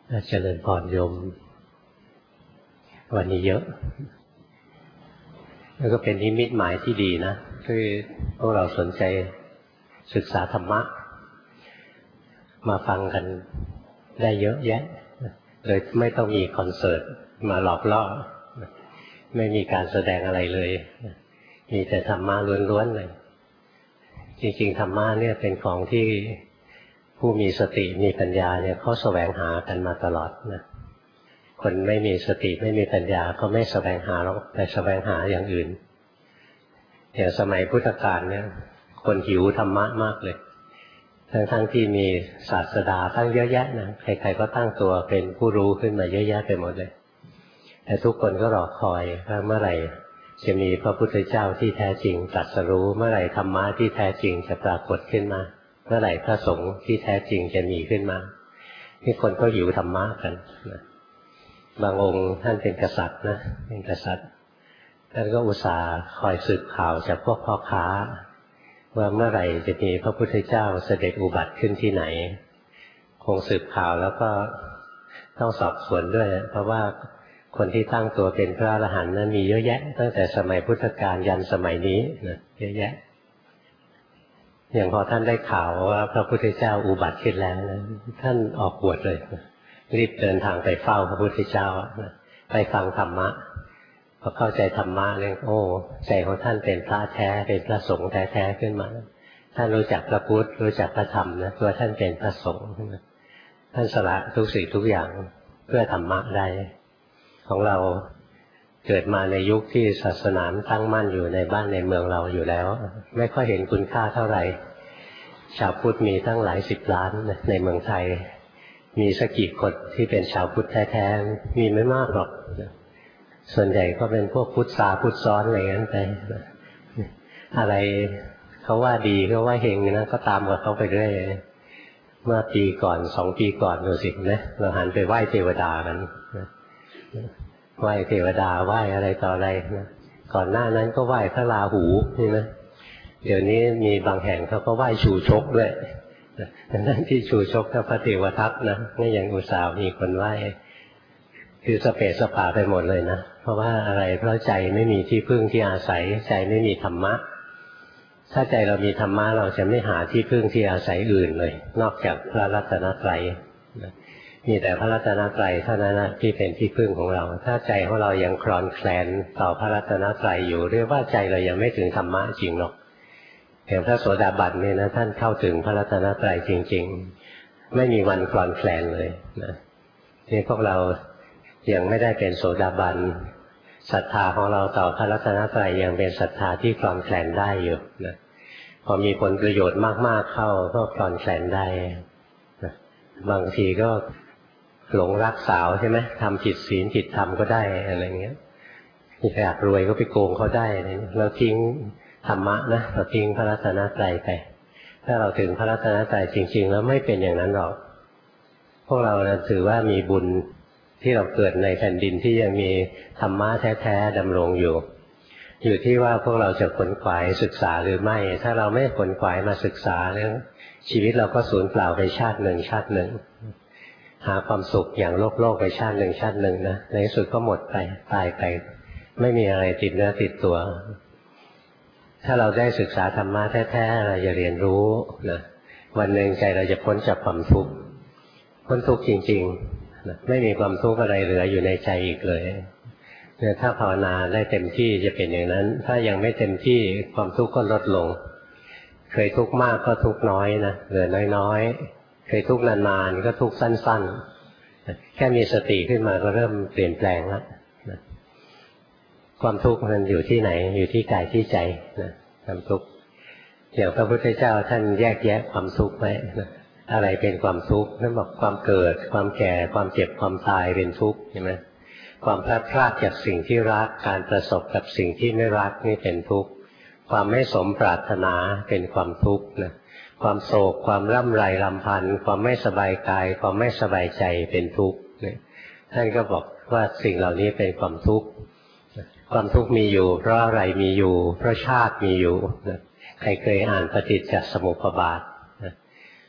เจริญพรโยมวันนี้เยอะแล้วก็เป็นนิมิตหมายที่ดีนะที่พวกเราสนใจศึกษาธรรมะมาฟังกันได้เยอะแยะโดยไม่ต้องมีคอนเสิร์ตมาหลอกล่อไม่มีการแสดงอะไรเลยมีแต่ธรรมะล้วนๆเลยจริงๆธรรมะเนี่ยเป็นของที่ผู้มีสติมีปัญญาเนี่ยเขาแสวงหากันมาตลอดนะคนไม่มีสติไม่มีปัญญาเขาไม่แสวงหาหรอกแต่แสวงหาอย่างอื่นอย่างสมัยพุทธกาลเนี่ยคนหิวธรรมะมากเลยทั้งที่มีศาสดาตั้งเยอะแยะนะใครๆก็ตั้งตัวเป็นผู้รู้ขึ้นมาเยอะแยะไปหมดเลยแต่ทุกคนก็รอคอยว่าเมื่อไหร่จะมีพระพุทธเจ้าที่แท้จริงตรัสรู้เมื่อไหร่ธรรมะที่แท้จริงจะปรากฏขึ้นมาเมื่อไหร่พระสงฆ์ที่แท้จริงจะมีขึ้นมาที่คนก็หิวธรรมะกันนะบางองค์ท่านเป็นกษัตริย์นะเป็นกษัตริย์ท่านก็อุตส่าห์คอยสืบข่าวจากพวกพ่อค้าว่าเมื่อไหร่จะมีพระพุทธเจ้าเสด็จอุบัติขึ้นที่ไหนคงสืบข่าวแล้วก็ต้องสอบสวนด้วยเพราะว่าคนที่ตั้งตัวเป็นพระอรหันต์นั้นมีเยอะแยะตั้งแต่สมัยพุทธกาลยันสมัยนี้นะเยอะแยะอย่างพอท่านได้ข่าวว่าพระพุทธเจ้าอุบัติขึ้นแล้วนะท่านออกบวชเลยรีบเดินทางไปเฝ้าพระพุทธเจ้าไปฟังธรรมะพอเข้าใจธรรมะเนี่ยโอ้ใจของท่านเป็นพระแท้เป็นพระสงฆ์แท้ๆขึ้นมาท่านรู้จักพระพุทธรู้จักพระธรรมนะตัวท่านเป็นพระสงฆ์ท่านสละทุกสิ่งทุกอย่างเพื่อธรรมะได้ของเราเกิดมาในยุคที่ศาสนาตั้งมั่นอยู่ในบ้านในเมืองเราอยู่แล้วไม่ค่อยเห็นคุณค่าเท่าไหร่ชาวพุทธมีตั้งหลายสิบล้านในเมืองไทยมีสักกี่คนที่เป็นชาวพุทธแท้ๆมีไม่มากหรอกส่วนใหญ่ก็เป็นพวกพุทธาพุทธซ้อนอะไรงั้นไปอะไรเขาว่าดีเขาว่าเฮงนะก็ตามกับเขาไปเรื่อยเมื่อปีก่อน2 ปีก่อนดูสินะเราหันไปไหว้เทวดากันไหว้เทวดาไหว้อะไรต่ออะไรนะก่อนหน้านั้นก็ไหว้พระราหูนี่นะเดี๋ยวนี้มีบางแห่งเขาก็ไหว้ชูชกด้วยนั่นที่ชูชกกับพระเทวทัตนะนี่ยังอุตส่าห์มีคนไหว้คือสเปสปาไปหมดเลยนะเพราะว่าอะไรเพราะใจไม่มีที่พึ่งที่อาศัยใจไม่มีธรรมะถ้าใจเรามีธรรมะเราจะไม่หาที่พึ่งที่อาศัยอื่นเลยนอกจากพระรัตนตรัยมีแต่พระรัตนตรัยเท่านั้นที่เป็นที่พึ่งของเราถ้าใจของเรายังคลอนแคลนต่อพระรัตนตรัยอยู่เรียกว่าใจเรายังไม่ถึงธรรมะจริงหรอกอย่างพระโสดาบันเนี่ยนะท่านเข้าถึงพระรัตนตรัยจริงๆไม่มีวันคลอนแคลนเลยนะนี่พวกเรายังไม่ได้เป็นโสดาบันศรัทธาของเราต่อพระรัตนตรัยยังเป็นศรัทธาที่คลอนแคลนได้อยู่นะพอมีผลประโยชน์มากๆเข้าก็คลอนแคลนได้นะบางทีก็หลงรักสาวใช่ไหมทำผิดศีลผิดธรรมก็ได้อะไรเงี้ยอยากรวยก็ไปโกงเขาได้เราทิ้งธรรมะนะเราทิ้งพระรัตนตรัยไปถ้าเราถึงพระรัตนตรัยจริงๆแล้วไม่เป็นอย่างนั้นหรอกพวกเรานะถือว่ามีบุญที่เราเกิดในแผ่นดินที่ยังมีธรรมะแท้ๆดำรงอยู่ที่ว่าพวกเราจะขวนขวายศึกษาหรือไม่ถ้าเราไม่ขวนขวายมาศึกษาแล้วชีวิตเราก็สูญเปล่าไปชาติหนึ่งหาความสุขอย่างโลกไปชาติหนึ่งนะในที่สุดก็หมดไปตายไปไม่มีอะไรติดเนื้อติดตัวถ้าเราได้ศึกษาธรรมะแท้ๆเราจะเรียนรู้นะวันหนึ่งใจเราจะพ้นจากความทุกข์พ้นทุกข์จริงๆนะไม่มีความทุกข์อะไรเหลืออยู่ในใจอีกเลยเนี่ยถ้าภาวนาได้เต็มที่จะเป็นอย่างนั้นถ้ายังไม่เต็มที่ความทุกข์ก็ลดลงเคยทุกข์มากก็ทุกข์น้อยนะเหลือน้อยๆเคยทุกข์นานๆก็ทุกข์สั้นๆแค่มีสติขึ้นมาก็เริ่มเปลี่ยนแปลงแล้วนะความทุกข์มันอยู่ที่ไหนอยู่ที่กายที่ใจนะความทุกข์อย่างพระพุทธเจ้าท่านแยกแยะความทุกข์ไว้นะอะไรเป็นความทุกข์ท่านบอกความเกิดความแก่ความเจ็บความตายเป็นทุกข์ใช่ไหมความพลัดพรากจากสิ่งที่รักการประสบกับสิ่งที่ไม่รักนี่เป็นทุกข์ความไม่สมปรารถนาเป็นความทุกข์นะความโศกความร่ำไรรำพันความไม่สบายกายความไม่สบายใจเป็นทุกข์ท่านก็บอกว่าสิ่งเหล่านี้เป็นความทุกข์ความทุกข์มีอยู่เพราะอะไรมีอยู่เพราะชาติมีอยู่ใครเคยอ่านปฏิจจสมุปบาท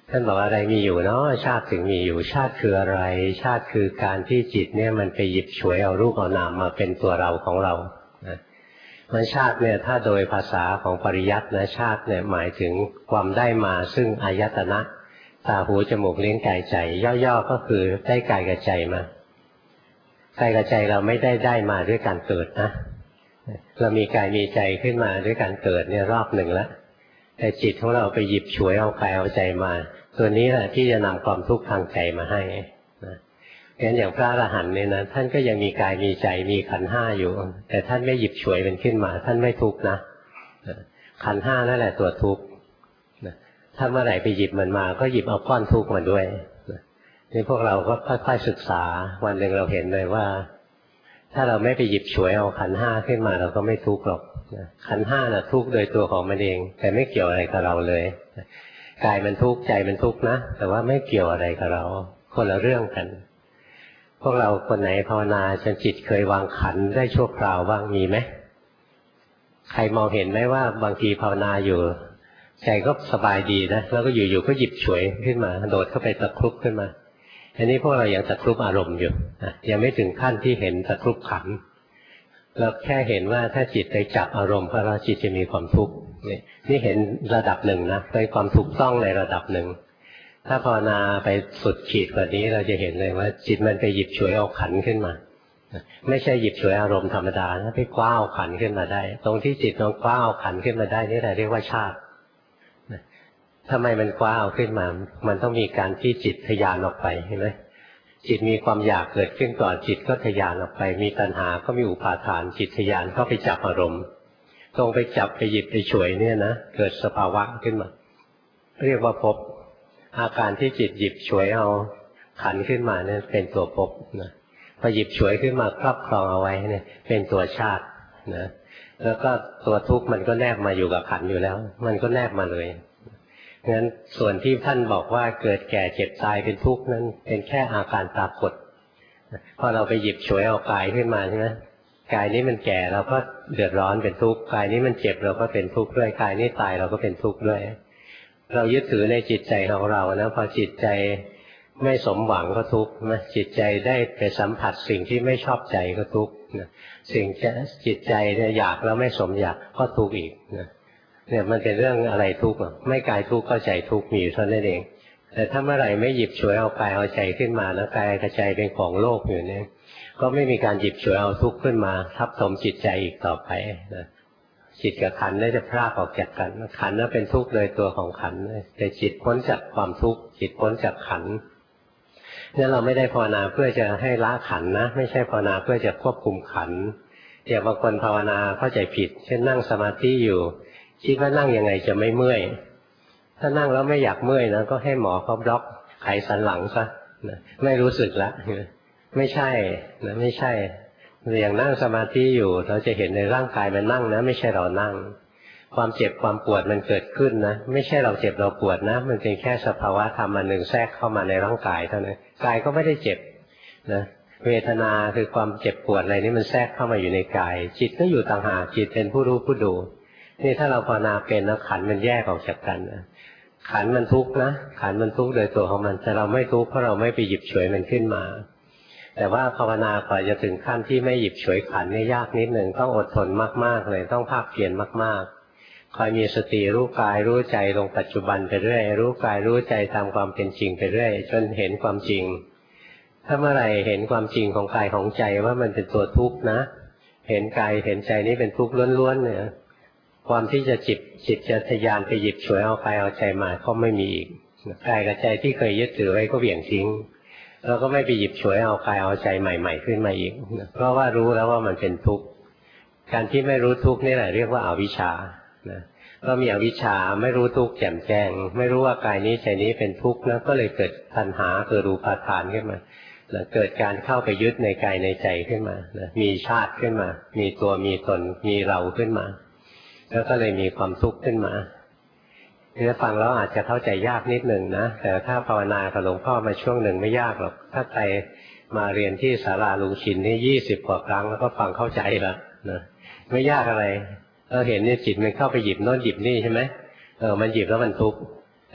ท่านบอกอะไรมีอยู่เนาะชาติถึงมีอยู่ชาติคืออะไรชาติคือการที่จิตเนี่ยมันไปหยิบฉวยเอารูปเอานามมาเป็นตัวเราของเรามันชาติเนี่ยถ้าโดยภาษาของปริยัตินะชาติเนี่ยหมายถึงความได้มาซึ่งอายตนะตาหูจมูกลิ้นกายใจย่อๆก็คือได้กายกับใจมากายกับใจเราไม่ได้มาด้วยการเกิดนะเรามีกายมีใจขึ้นมาด้วยการเกิดเนี่ยรอบหนึ่งแล้วแต่จิตของเราไปหยิบฉวยเอากายเอาใจมาตัวนี้แหละที่จะนำความทุกข์ทางใจมาให้นะงั้นอย่างพระอรหันต์เนี่ยนะท่านก็ยังมีกายมีใจมีขันธ์ห้าอยู่แต่ท่านไม่หยิบฉวยมันขึ้นมาท่านไม่ทุกข์นะขันธ์ห้านั่นแหละตัวทุกข์ถ้าเมื่อไหร่ไปหยิบมันมาก็หยิบเอาก้อนทุกข์มาด้วยนี่พวกเราก็ค่อยๆศึกษาวันหนึ่งเราเห็นเลยว่าถ้าเราไม่ไปหยิบฉวยเอาขันธ์ห้าขึ้นมาเราก็ไม่ทุกข์หรอกขันธ์ห้าน่ะทุกข์โดยตัวของมันเองแต่ไม่เกี่ยวอะไรกับเราเลยกายมันทุกข์ใจมันทุกข์นะแต่ว่าไม่เกี่ยวอะไรกับเราคนละเรื่องกันพวกเราคนไหนภาวนาจนจิตเคยวางขันธ์ได้ชั่วคราวบ้างมีไหมใครมองเห็นไหมว่าบางทีภาวนาอยู่ใจก็สบายดีนะแล้วก็อยู่ๆก็หยิบฉวยขึ้นมาโดดเข้าไปตะครุบขึ้นมาอันนี้พวกเรายังตะครุบอารมณ์อยู่ยังไม่ถึงขั้นที่เห็นตะครุบขันธ์เราแค่เห็นว่าถ้าจิตไปจับอารมณ์เพราะเราจิตจะมีความทุกข์นี่เห็นระดับหนึ่งนะเป็นความถูกต้องในระดับหนึ่งถ้าภาวนาไปสุดขีดกว่านี้เราจะเห็นเลยว่าจิตมันไปหยิบฉวยเอาขันธ์ขึ้นมาไม่ใช่หยิบฉวยอารมณ์ธรรมดานะไปคว้าเอาขันธ์ขึ้นมาได้ตรงที่จิตมันคว้าเอาขันธ์ขึ้นมาได้นี่แหละเรียกว่าชาติทำไมมันคว้าเอาขึ้นมามันต้องมีการที่จิตทะยานออกไปเห็นไหมจิตมีความอยากเกิดขึ้นก่อนจิตก็ทะยานออกไปมีตัณหาก็มีอุปาทานจิตทะยานเข้าไปจับอารมณ์ตรงไปจับไปหยิบไปฉวยเนี่ยนะเกิดสภาวะขึ้นมาเรียกว่าภพอาการที่จิตหยิบฉวยเอาขันขึ้นมาเนี่ยเป็นตัวภพนะพอหยิบฉวยขึ้นมาครอบครองเอาไว้เนี่ยเป็นตัวชาตินะแล้วก็ตัวทุกข์มันก็แนบมาอยู่กับขันอยู่แล้วมันก็แนบมาเลยงั้นส่วนที่ท่านบอกว่าเกิดแก่เจ็บตายเป็นทุกข์นั้นเป็นแค่อาการปรากฏพอเราไปหยิบฉวยเอากายขึ้นมาใช่ไหมกายนี้มันแก่เราก็เดือดร้อนเป็นทุกข์กายนี้มันเจ็บเราก็เป็นทุกข์ด้วยกายนี้ตายเราก็เป็นทุกข์ด้วยเรายึดถือในจิตใจของเรานะพอจิตใจไม่สมหวังก็ทุกข์นะจิตใจได้ไปสัมผัสสิ่งที่ไม่ชอบใจก็ทุกข์สิ่งจิตใจเนี่ยอยากแล้วไม่สมอยากก็ทุกข์อีกเนี่ยมันเป็นเรื่องอะไรทุกข์ไม่กายทุกข์ก็ใจทุกข์มีอยู่เท่านั้นเองแต่ถ้าเมื่อไหร่ไม่หยิบฉวยเอากายเอาใจขึ้นมาแล้วกายกับใจเป็นของโลกอยู่เนี่ยก็ไม่มีการหยิบฉวยเอาทุกข์ขึ้นมาทับถมจิตใจอีกต่อไปนะจิตกับขันธ์ได้จะพรากออกจากกันขันธ์นั้นเป็นทุกข์โดยตัวของขันธ์แต่จิตพ้นจากความทุกข์จิตพ้นจากขันธ์เนี่ยเราไม่ได้ภาวนาเพื่อจะให้ละขันธ์นะไม่ใช่ภาวนาเพื่อจะควบคุมขันธ์อย่างบางคนภาวนาเข้าใจผิดเช่นนั่งสมาธิอยู่คิดว่านั่งยังไงจะไม่เมื่อยถ้านั่งแล้วไม่อยากเมื่อยนะก็ให้หมอเขาบล็อกไขสันหลังซะไม่รู้สึกละไม่ใช่นะไม่ใช่อย่างนั่งสมาธิอยู่เราจะเห็นในร่างกายมันนั่งนะไม่ใช่เรานั่งความเจ็บความปวดมันเกิดขึ้นนะไม่ใช่เราเจ็บเราปวดนะมันเป็นแค่สภาวะธรรมอันหนึ่งแทรกเข้ามาในร่างกายเท่านั้นกายก็ไม่ได้เจ็บนะเวทนาคือความเจ็บปวดอะไรนี่มันแทรกเข้ามาอยู่ในกายจิตก็อยู่ต่างหากจิตเป็นผู้รู้ผู้ดูนี่ถ้าเราภาวนาเป็นนะขันธ์มันแยกออกจากกันนะขันธ์มันทุกข์นะขันธ์มันทุกข์โดยตัวของมันแต่เราไม่ทุกข์เพราะเราไม่ไปหยิบฉวยมันขึ้นมาแต่ว่าภาวนากว่าจะถึงขั้นที่ไม่หยิบฉวยขันธ์เนี่ยยากนิดหนึ่งต้องอดทนมากๆเลยต้องภาคเพียรมากๆคอยมีสติรู้กายรู้ใจลงปัจจุบันไปเรื่อยรู้กายรู้ใจตามความเป็นจริงไปเรื่อยจนเห็นความจริงถ้าเมื่อไหร่เห็นความจริงของกายของใจว่ามันเป็นตัวทุกข์นะเห็นกายเห็นใจนี้เป็นทุกข์ล้วนๆเนี่ยความที่จะจิตจะทะยานไปหยิบฉวยเอากายเอาใจมาก็ไม่มีอีกกายกับใจที่เคยยึดถือไว้ก็เบี่ยงทิ้งแล้วก็ไม่ไปหยิบฉวยเอากายเอาใจใหม่ๆขึ้นมาอีกเพราะว่ารู้แล้วว่ามันเป็นทุกข์การที่ไม่รู้ทุกข์นี่แหละเรียกว่าอวิชชาก็มีอวิชชาไม่รู้ทุกข์แจ่มแจ้งไม่รู้ว่ากายนี้ใจนี้เป็นทุกข์นะก็เลยเกิดตัณหาเกิดรูปาทานขึ้นมาเกิดการเข้าไปยึดในกายในใจขึ้นมามีชาติขึ้นมามีตัวมีตนมีเราขึ้นมาแล้วก็เลยมีความทุกข์ขึ้นมาเนี่ยฟังแล้วอาจจะเข้าใจยากนิดหนึ่งนะแต่ถ้าภาวนากับหลวงพ่อมาช่วงหนึ่งไม่ยากหรอกถ้าใครมาเรียนที่ศาลาลุงชินนี่20 กว่าครั้งแล้วก็ฟังเข้าใจแล้วนะไม่ยากอะไรเราเห็นเนี่ยจิตมันเข้าไปหยิบโน่นหยิบนี่ใช่ไหมมันหยิบแล้วมันทุกข์แ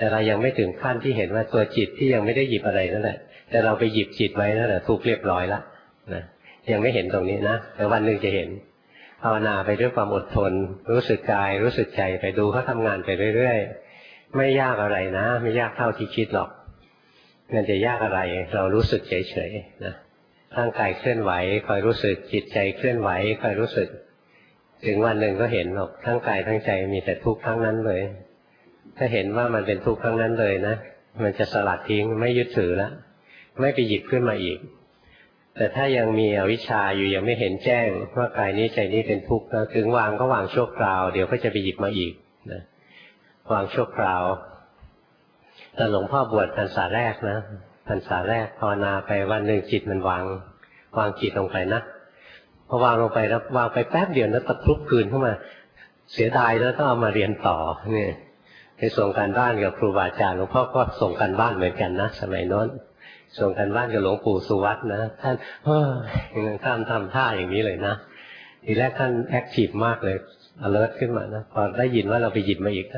แต่เรายังไม่ถึงขั้นที่เห็นว่าตัวจิตที่ยังไม่ได้หยิบอะไรนั่นแหละแต่เราไปหยิบจิตไว้นั่นแหละทุกข์เรียบร้อยละนะยังไม่เห็นตรงนี้นะแต่วันหนึ่งจะเห็นภาวนาไปด้วยความอดทนรู้สึกกายรู้สึกใจไปดูเขาทำงานไปเรื่อยๆไม่ยากอะไรนะไม่ยากเท่าที่คิดหรอกมันจะยากอะไรเรารู้สึกเฉยๆนะร่างกายเคลื่อนไหวคอยรู้สึกจิตใจเคลื่อนไหวคอยรู้สึกถึงวันหนึ่งก็เห็นหรอกทั้งกายทั้งใจมีแต่ทุกข์ทั้งนั้นเลยถ้าเห็นว่ามันเป็นทุกข์ทั้งนั้นเลยนะมันจะสลัดทิ้งไม่ยึดถือแล้วไม่ไปหยิบขึ้นมาอีกแต่ถ้ายังมีอวิชชาอยู่ยังไม่เห็นแจ้งว่ากายนี้ใจนี้เป็นทุกข์นะถึงวางก็วางชั่วคราวเดี๋ยวก็จะไปหยิบมาอีกนะวางชั่วคราวแต่หลวงพ่อบวชพรรษาแรกนะพรรษาแรกภาวนาไปวันหนึ่งจิตมันวางจิตลงไปนะพอวางลงไปแล้ววางไปแป๊บเดียวแล้วตะครุบคืนเข้ามาเสียดายแล้วต้องเอามาเรียนต่อเนี่ยไปส่งการบ้านกับครูบาอาจารย์หลวงพ่อก็ส่งการบ้านเหมือนกันนะสมัยโน้นส่งการบ้านกับหลวงปู่สุวัตนะท่านท่านทำท่าอย่างนี้เลยนะทีแรกท่านแอคทีฟมากเลย alert ขึ้นมานะพอได้ยินว่าเราไปหยิบมาอีก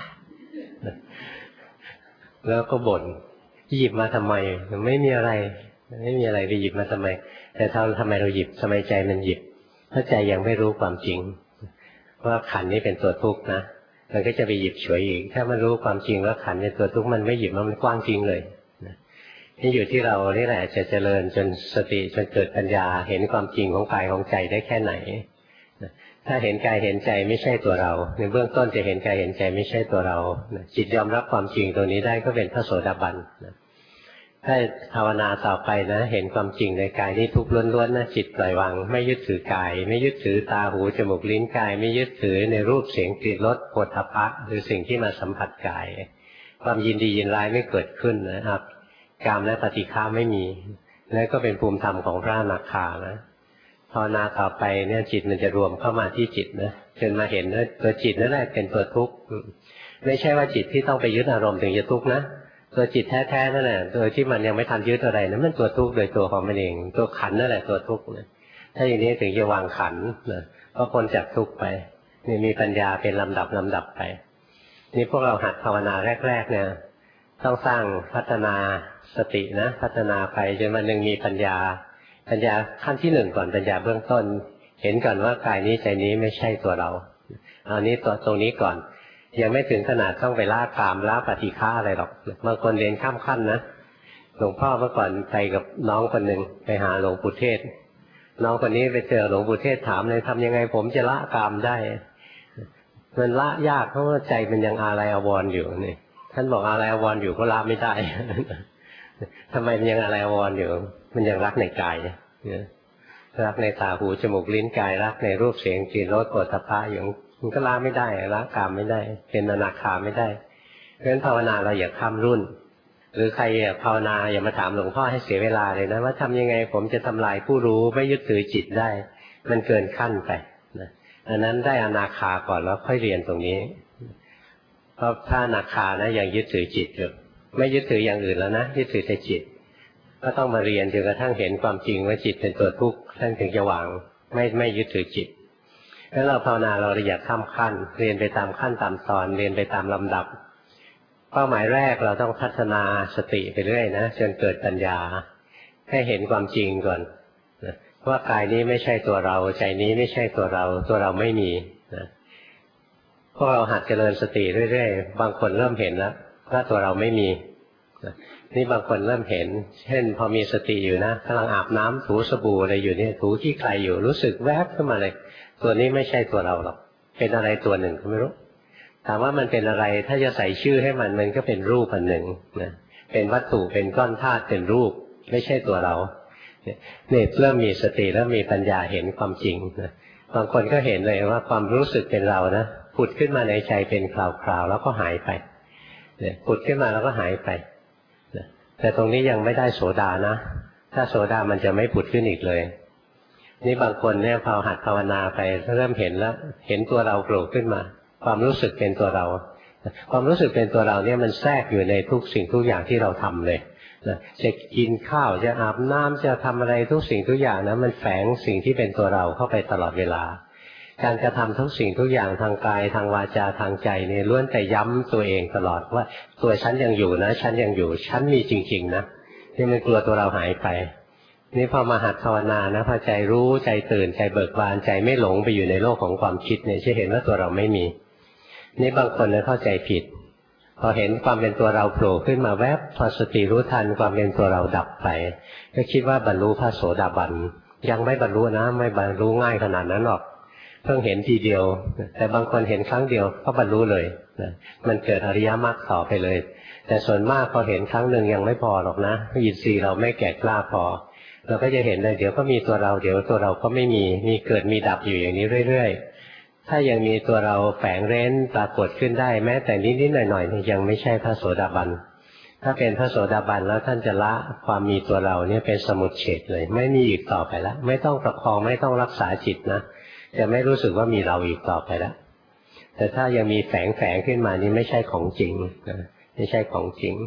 แล้วก็บ่นหยิบมาทำไมไม่มีอะไรไปหยิบมาทำไมแต่ทำไมเราหยิบทำไมใจมันหยิบเพราะใจยังไม่รู้ความจริงว่าขันนี้เป็นตัวทุกข์นะมันก็จะไปหยิบฉวยอีกถ้ามันรู้ความจริงว่าขันเป็นตัวทุกข์มันไม่หยิบมันกว้างจริงเลยนี่อยู่ที่เรานี่แหละจะเจริญจนสติจนเกิดปัญญาเห็นความจริงของกายของใจได้แค่ไหนถ้าเห็นกายเห็นใจไม่ใช่ตัวเราในเบื้องต้นจะเห็นกายเห็นใจไม่ใช่ตัวเราจิตยอมรับความจริงตรงนี้ได้ก็เป็นพระโสดาบันถ้าภาวนาต่อไปนะเห็นความจริงในกายนี้ทุกข์ล้วนๆนะจิตปล่อยวางไม่ยึดถือกายไม่ยึดถือตาหูจมูกลิ้นกายไม่ยึดถือในรูปเสียงกลิ่นรสโผฏฐัพพะหรือสิ่งที่มาสัมผัสกายความยินดียินร้ายไม่เกิดขึ้นนะครับกามและปฏิฆาไม่มีนั่นก็เป็นภูมิธรรมของพระอนาคานะภาวนาต่อไปเนี่ยจิตมันจะรวมเข้ามาที่จิตนะจนมาเห็นว่าตัวจิตนั่นแหละเป็นตัวทุกข์ไม่ใช่ว่าจิตที่ต้องไปยึดอารมณ์ถึงจะทุกข์นะตัวจิตแท้ๆนั่นแหละตัวที่มันยังไม่ทันยึดอะไรนั้นมันตัวทุกข์โดยตัวของมันเองตัวขันนั่นแหละตัวทุกข์นะถ้าอย่างนี้ถึงจะวางขันนะก็พ้นจากทุกข์ไปนี่มีปัญญาเป็นลำดับไปนี่พวกเราหัดภาวนาแรกๆเนี่ยต้องสร้างพัฒนาสตินะพัฒนาไปจนวันหนึ่งมีปัญญาขั้นที่หนึ่งก่อนปัญญาเบื้องต้นเห็นก่อนว่ากายนี้ใจนี้ไม่ใช่ตัวเราอันนี้ตรงนี้ก่อนยังไม่ถึงขนาดต้องไปละกามละปฏิฆาอะไรหรอกบางคนเรียนข้ามขั้นนะหลวงพ่อเมื่อก่อนไปกับน้องคนหนึ่งไปหาหลวงปู่เทศน้องคนนี้ไปเจอหลวงปู่เทศถามเลยทำยังไงผมจะละกามได้มันละยากเพราะว่าใจมันยังอาลัยอาวรณ์อยู่นี่ท่านบอกอาลัยอาวรณ์อยู่ก็ละไม่ได้ทำไมมันยังอาลัยอาวรณ์อยู่มันยังรักในกายรักในตาหูจมูกลิ้นกายรักในรูปเสียงกลิ่นรสโผฏฐัพพะอย่างมันก็ละไม่ได้ละกามไม่ได้เป็นอนาคาไม่ได้เพราะฉะนั้นภาวนาเราอย่าข้ามรุ่นหรือใครภาวนาอย่ามาถามหลวงพ่อให้เสียเวลาเลยนะว่าทำยังไงผมจะทำลายผู้รู้ไม่ยึดถือจิตได้มันเกินขั้นไปนะอันนั้นได้อนาคาก่อนแล้วค่อยเรียนตรงนี้เพราะถ้าอนาคานะยังยึดถือจิตอยู่ไม่ยึดถืออย่างอื่นแล้วนะยึดถือแต่จิตก็ต้องมาเรียนจนกระทั่งเห็นความจริงว่าจิตเป็นตัวทุกข์ท่านถึงจะวางไม่ยึดถือจิตแล้วเราภาวนาเราอย่าข้ามขั้นเรียนไปตามขั้นตามตอนเรียนไปตามลำดับเป้าหมายแรกเราต้องพัฒนาสติไปเรื่อยนะจนเกิดปัญญาให้เห็นความจริงก่อนว่ากายนี้ไม่ใช่ตัวเราใจนี้ไม่ใช่ตัวเราไม่มีนะพวกเราหัดเจริญสติเรื่อยๆบางคนเริ่มเห็นแล้วว่าตัวเราไม่มีนี่บางคนเริ่มเห็นเช่นพอมีสติอยู่นะกำลังอาบน้ำถูสบู่อะไรอยู่เนี่ยถูขี้ใครอยู่รู้สึกแวบขึ้นมาเลยตัวนี้ไม่ใช่ตัวเราหรอกเป็นอะไรตัวหนึ่งก็ไม่รู้ถามว่ามันเป็นอะไรถ้าจะใส่ชื่อให้มันก็เป็นรูปอันหนึ่งนะเป็นวัตถุเป็นก้อนธาตุเป็นรูปไม่ใช่ตัวเราเนี่ยเริ่มมีสติแล้วมีปัญญาเห็นความจริงนะบางคนก็เห็นเลยว่าความรู้สึกเป็นเรานะผุดขึ้นมาในใจเป็นคราวๆแล้วก็หายไปเนี่ยผุดขึ้นมาแล้วก็หายไปแต่ตรงนี้ยังไม่ได้โสดานะถ้าโสดามันจะไม่ผุดขึ้นอีกเลยนี่บางคนเนี่ยพอหัดภาวนาไปเริ่มเห็นแล้วเห็นตัวเราโผล่ขึ้นมาความรู้สึกเป็นตัวเราความรู้สึกเป็นตัวเราเนี่ยมันแทรกอยู่ในทุกสิ่งทุกอย่างที่เราทำเลยจะกินข้าวจะอาบน้ำจะทำอะไรทุกสิ่งทุกอย่างนะมันแฝงสิ่งที่เป็นตัวเราเข้าไปตลอดเวลาการกระทำทุกสิ่งทุกอย่างทางกายทางวาจาทางใจเนี่ยล้วนแต่ย้ำตัวเองตลอดว่าตัวฉันยังอยู่นะฉันยังอยู่ฉันมีจริงๆนะที่มันกลัวตัวเราหายไปนี่พอมาหัดภาวนานะพอใจรู้ใจตื่นใจเบิกบานใจไม่หลงไปอยู่ในโลกของความคิดเนี่ยจะเห็นว่าตัวเราไม่มีนี่บางคนเนี่ยเข้าใจผิดพอเห็นความเป็นตัวเราโผล่ขึ้นมาแวบพอสติรู้ทันความเป็นตัวเราดับไปก็คิดว่าบรรลุพระโสดาบันยังไม่บรรลุนะไม่บรรลุง่ายขนาดนั้นหรอกเพิ่งเห็นทีเดียวแต่บางคนเห็นครั้งเดียวก็บรรลุเลยนะมันเกิดอริยมรรคต่อไปเลยแต่ส่วนมากพอเห็นครั้งหนึ่งยังไม่พอหรอกนะอินทรีย์เราไม่แก่กล้าพอเราก็จะเห็นเลยเดี๋ยวก็มีตัวเราเดี๋ยวตัวเราก็ไม่มีเกิดมีดับอยู่อย่างนี้เรื่อยๆถ้ายังมีตัวเราแฝงเร้นปรากฏขึ้นได้แม้แต่นิดๆหน่อยๆยังไม่ใช่พระโสดาบันถ้าเป็นพระโสดาบันแล้วท่านจะละความมีตัวเราเนี่ยเป็นสมุจเฉทเลยไม่มีอีกต่อไปแล้วไม่ต้องประคองไม่ต้องรักษาจิตนะจะไม่รู้สึกว่ามีเราอีกต่อไปแล้วแต่ถ้ายังมีแฝงขึ้นมานี่ไม่ใช่ของจริงนะไม่ใช่ของจริง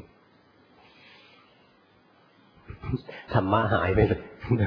ธรรมะหายไปเลย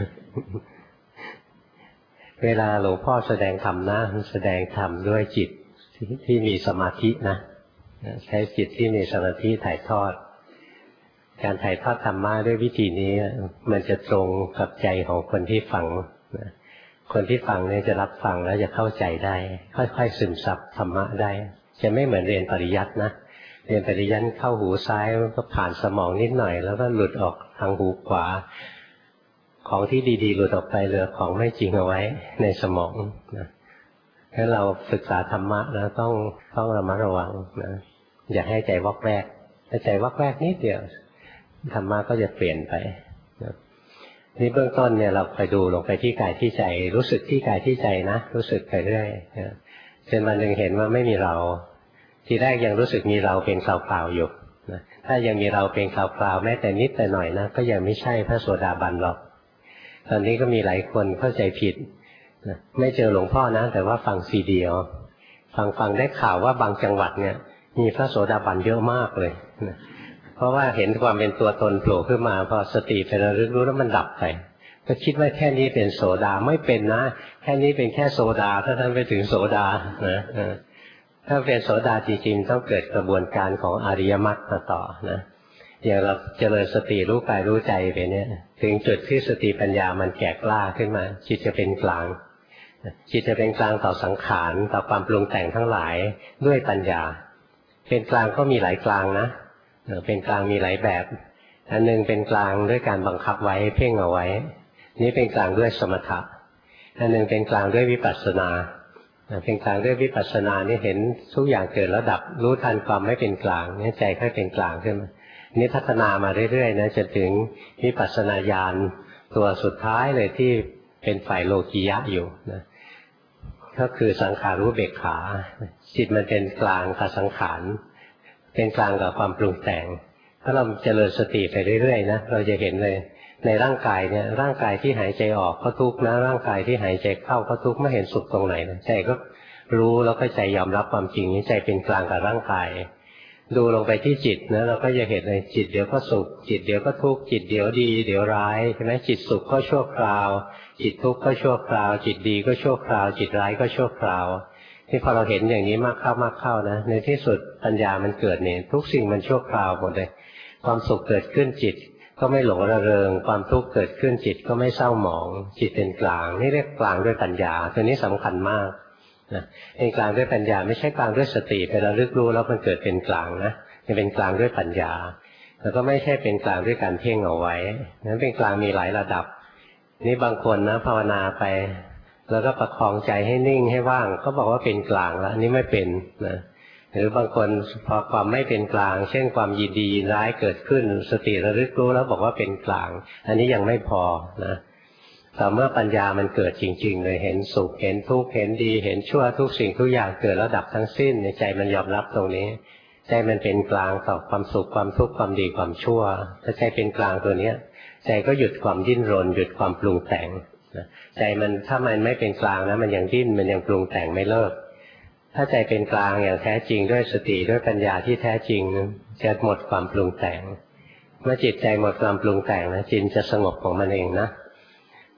เวลาหลวงพ่อแสดงธรรมนะแสดงธรรมด้วยจิตที่มีสมาธินะใช้จิตที่มีสมาธิถ่ายทอดการถ่ายทอดธรรมะด้วยวิธีนี้มันจะตรงกับใจของคนที่ฟังคนที่ฟังเนี่ยจะรับฟังแล้วจะเข้าใจได้ค่อยๆซึมซับธรรมะได้จะไม่เหมือนเรียนปริยัตินะเรียนปริยัติเข้าหูซ้ายก็ผ่านสมองนิดหน่อยแล้วก็หลุดออกทางหูขวาของที่ดีๆหลุดออกไปเหลือของไม่จริงเอาไว้ในสมองนะถ้าเราศึกษาธรรมะนะต้องระมัดระวังนะอย่าให้ใจวอกแวกถ้าใจวอกแวกนิดเดียวธรรมะก็จะเปลี่ยนไปนะนี่เบื้องต้นเนี่ยเราไปดูลงไปที่กายที่ใจรู้สึกที่กายที่ใจนะรู้สึกไปเรื่อยจนวันหนึ่งเห็นว่าไม่มีเราทีแรกยังรู้สึกมีเราเป็นคราวๆอยู่นะถ้ายังมีเราเป็นคราวๆแม้แต่นิดแต่หน่อยนะก็ยังไม่ใช่พระโสดาบันหรอกตอนนี้ก็มีหลายคนเข้าใจผิดนะไม่เจอหลวงพ่อนะแต่ว่าฟังซีดีฟังได้ข่าวว่าบางจังหวัดเนี่ยมีพระโสดาบันเยอะมากเลยนะเพราะว่าเห็นความเป็นตัวตนโผล่ขึ้นมาพอสติไประลึกรู้แล้วมันดับไปก็คิดว่าแค่นี้เป็นโสดาไม่เป็นนะแค่นี้เป็นแค่โสดาถ้าท่านไปถึงโสดานะถ้าเป็นโสดาจริงๆต้องเกิดกระบวนการของอริยมรรคมาต่อนะอย่างเราเจริญสติรู้กายรู้ใจไปเนี่ยถึงจุดที่สติปัญญามันแก่กล้าขึ้นมาจิตจะเป็นกลางจิตจะเป็นกลางต่อสังขารต่อความปรุงแต่งทั้งหลายด้วยปัญญาเป็นกลางก็มีหลายกลางนะเป็นกลางมีหลายแบบอันนึงเป็นกลางด้วยการบังคับไว้เพ่งเอาไว้นี่เป็นกลางด้วยสมถะอันนึงเป็นกลางด้วยวิปัสสนาเป็นกลางด้วยวิปัสสนานี่เห็นทุกอย่างเกิดแล้วดับรู้ทันความไม่เป็นกลางนี่ใจค่อยเป็นกลางขึ้นมานี่พัฒนามาเรื่อยๆนะจนถึงวิปัสสนาญาณตัวสุดท้ายเลยที่เป็นฝ่ายโลกียะอยู่นะก็คือสังขารู้เบกขาจิตมันเป็นกลางกับสังขารเป็นกลางกับความปรุงแต่งถ้าเราเจริญสติไปเรื่อยๆนะเราจะเห็นเลยในร่างกายเนี่ยร่างกายที่หายใจออกก็ทุกข์นะร่างกายที่หายใจเข้าก็ทุกข์ไม่เห็นสุขตรงไหนนะใจก็รู้แล้วก็ใจยอมรับความจริงนี้ใจเป็นกลางกับร่างกายดูลงไปที่จิตนะเราก็จะเห็นเลยจิตเดี๋ยวก็สุขจิตเดี๋ยวก็ทุกข์จิตเดี๋ยวดีเดี๋ยวร้ายใช่ไหมจิตสุขก็ชั่วคราวจิตทุกข์ก็ชั่วคราวจิตดีก็ชั่วคราวจิตร้ายก็ชั่วคราวที่พอเราเห็นอย่างนี้มากเข้านะในที่สุดปัญญามันเกิดเนี่ยทุกสิ่งมันชั่วคราวหมดเลยความสุขเกิดขึ้นจิตก็ไม่หลงระเริงความทุกข์เกิดขึ้นจิตก็ไม่เศร้าหมองจิตเป็นกลางนี่เรียกกลางด้วยปัญญาตัวนี้สำคัญมากนะเป็นกลางด้วยปัญญาไม่ใช่กลางด้วยสติไประลึกรู้แล้วมันเกิดเป็นกลางนะจะเป็นกลางด้วยปัญญาแล้วก็ไม่ใช่เป็นกลางด้วยการเพ่งเอาไว้นั้นเป็นกลางมีหลายระดับนี่บางคนนะภาวนาไปแล้วก็ประคองใจให้นิ่งให้ว่างก็บอกว่าเป็นกลางแล้วนี่ไม่เป็นนะหรือบางคนพอความไม่เป็นกลางเช่นความยินดียินร้ายเกิดขึ้นสติระลึกรู้แล้วบอกว่าเป็นกลางอันนี้ยังไม่พอนะแต่เมื่อปัญญามันเกิดจริงๆเลยเห็นสุขเห็นทุกข์เห็นดีเห็นชั่วทุกสิ่งทุกอย่างเกิดแล้วดับทั้งสิ้นในใจมันยอมรับตรงนี้ใจมันเป็นกลางต่อความสุขความทุกข์ความดีความชั่วถ้าใจเป็นกลางตัวเนี้ยใจก็หยุดความดิ้นรนหยุดความปรุงแต่งใจมันถ้ามันไม่เป็นกลางนะมันยังดิ้นมันยังปรุงแต่งไม่เลิกถ้าใจเป็นกลางอย่างแท้จริงด้วยสติด้วยปัญญาที่แท้จริงจะหมดความปรุงแต่งเมื่อจิตใจหมดความปรุงแต่งนะจิตจะสงบของมันเองนะ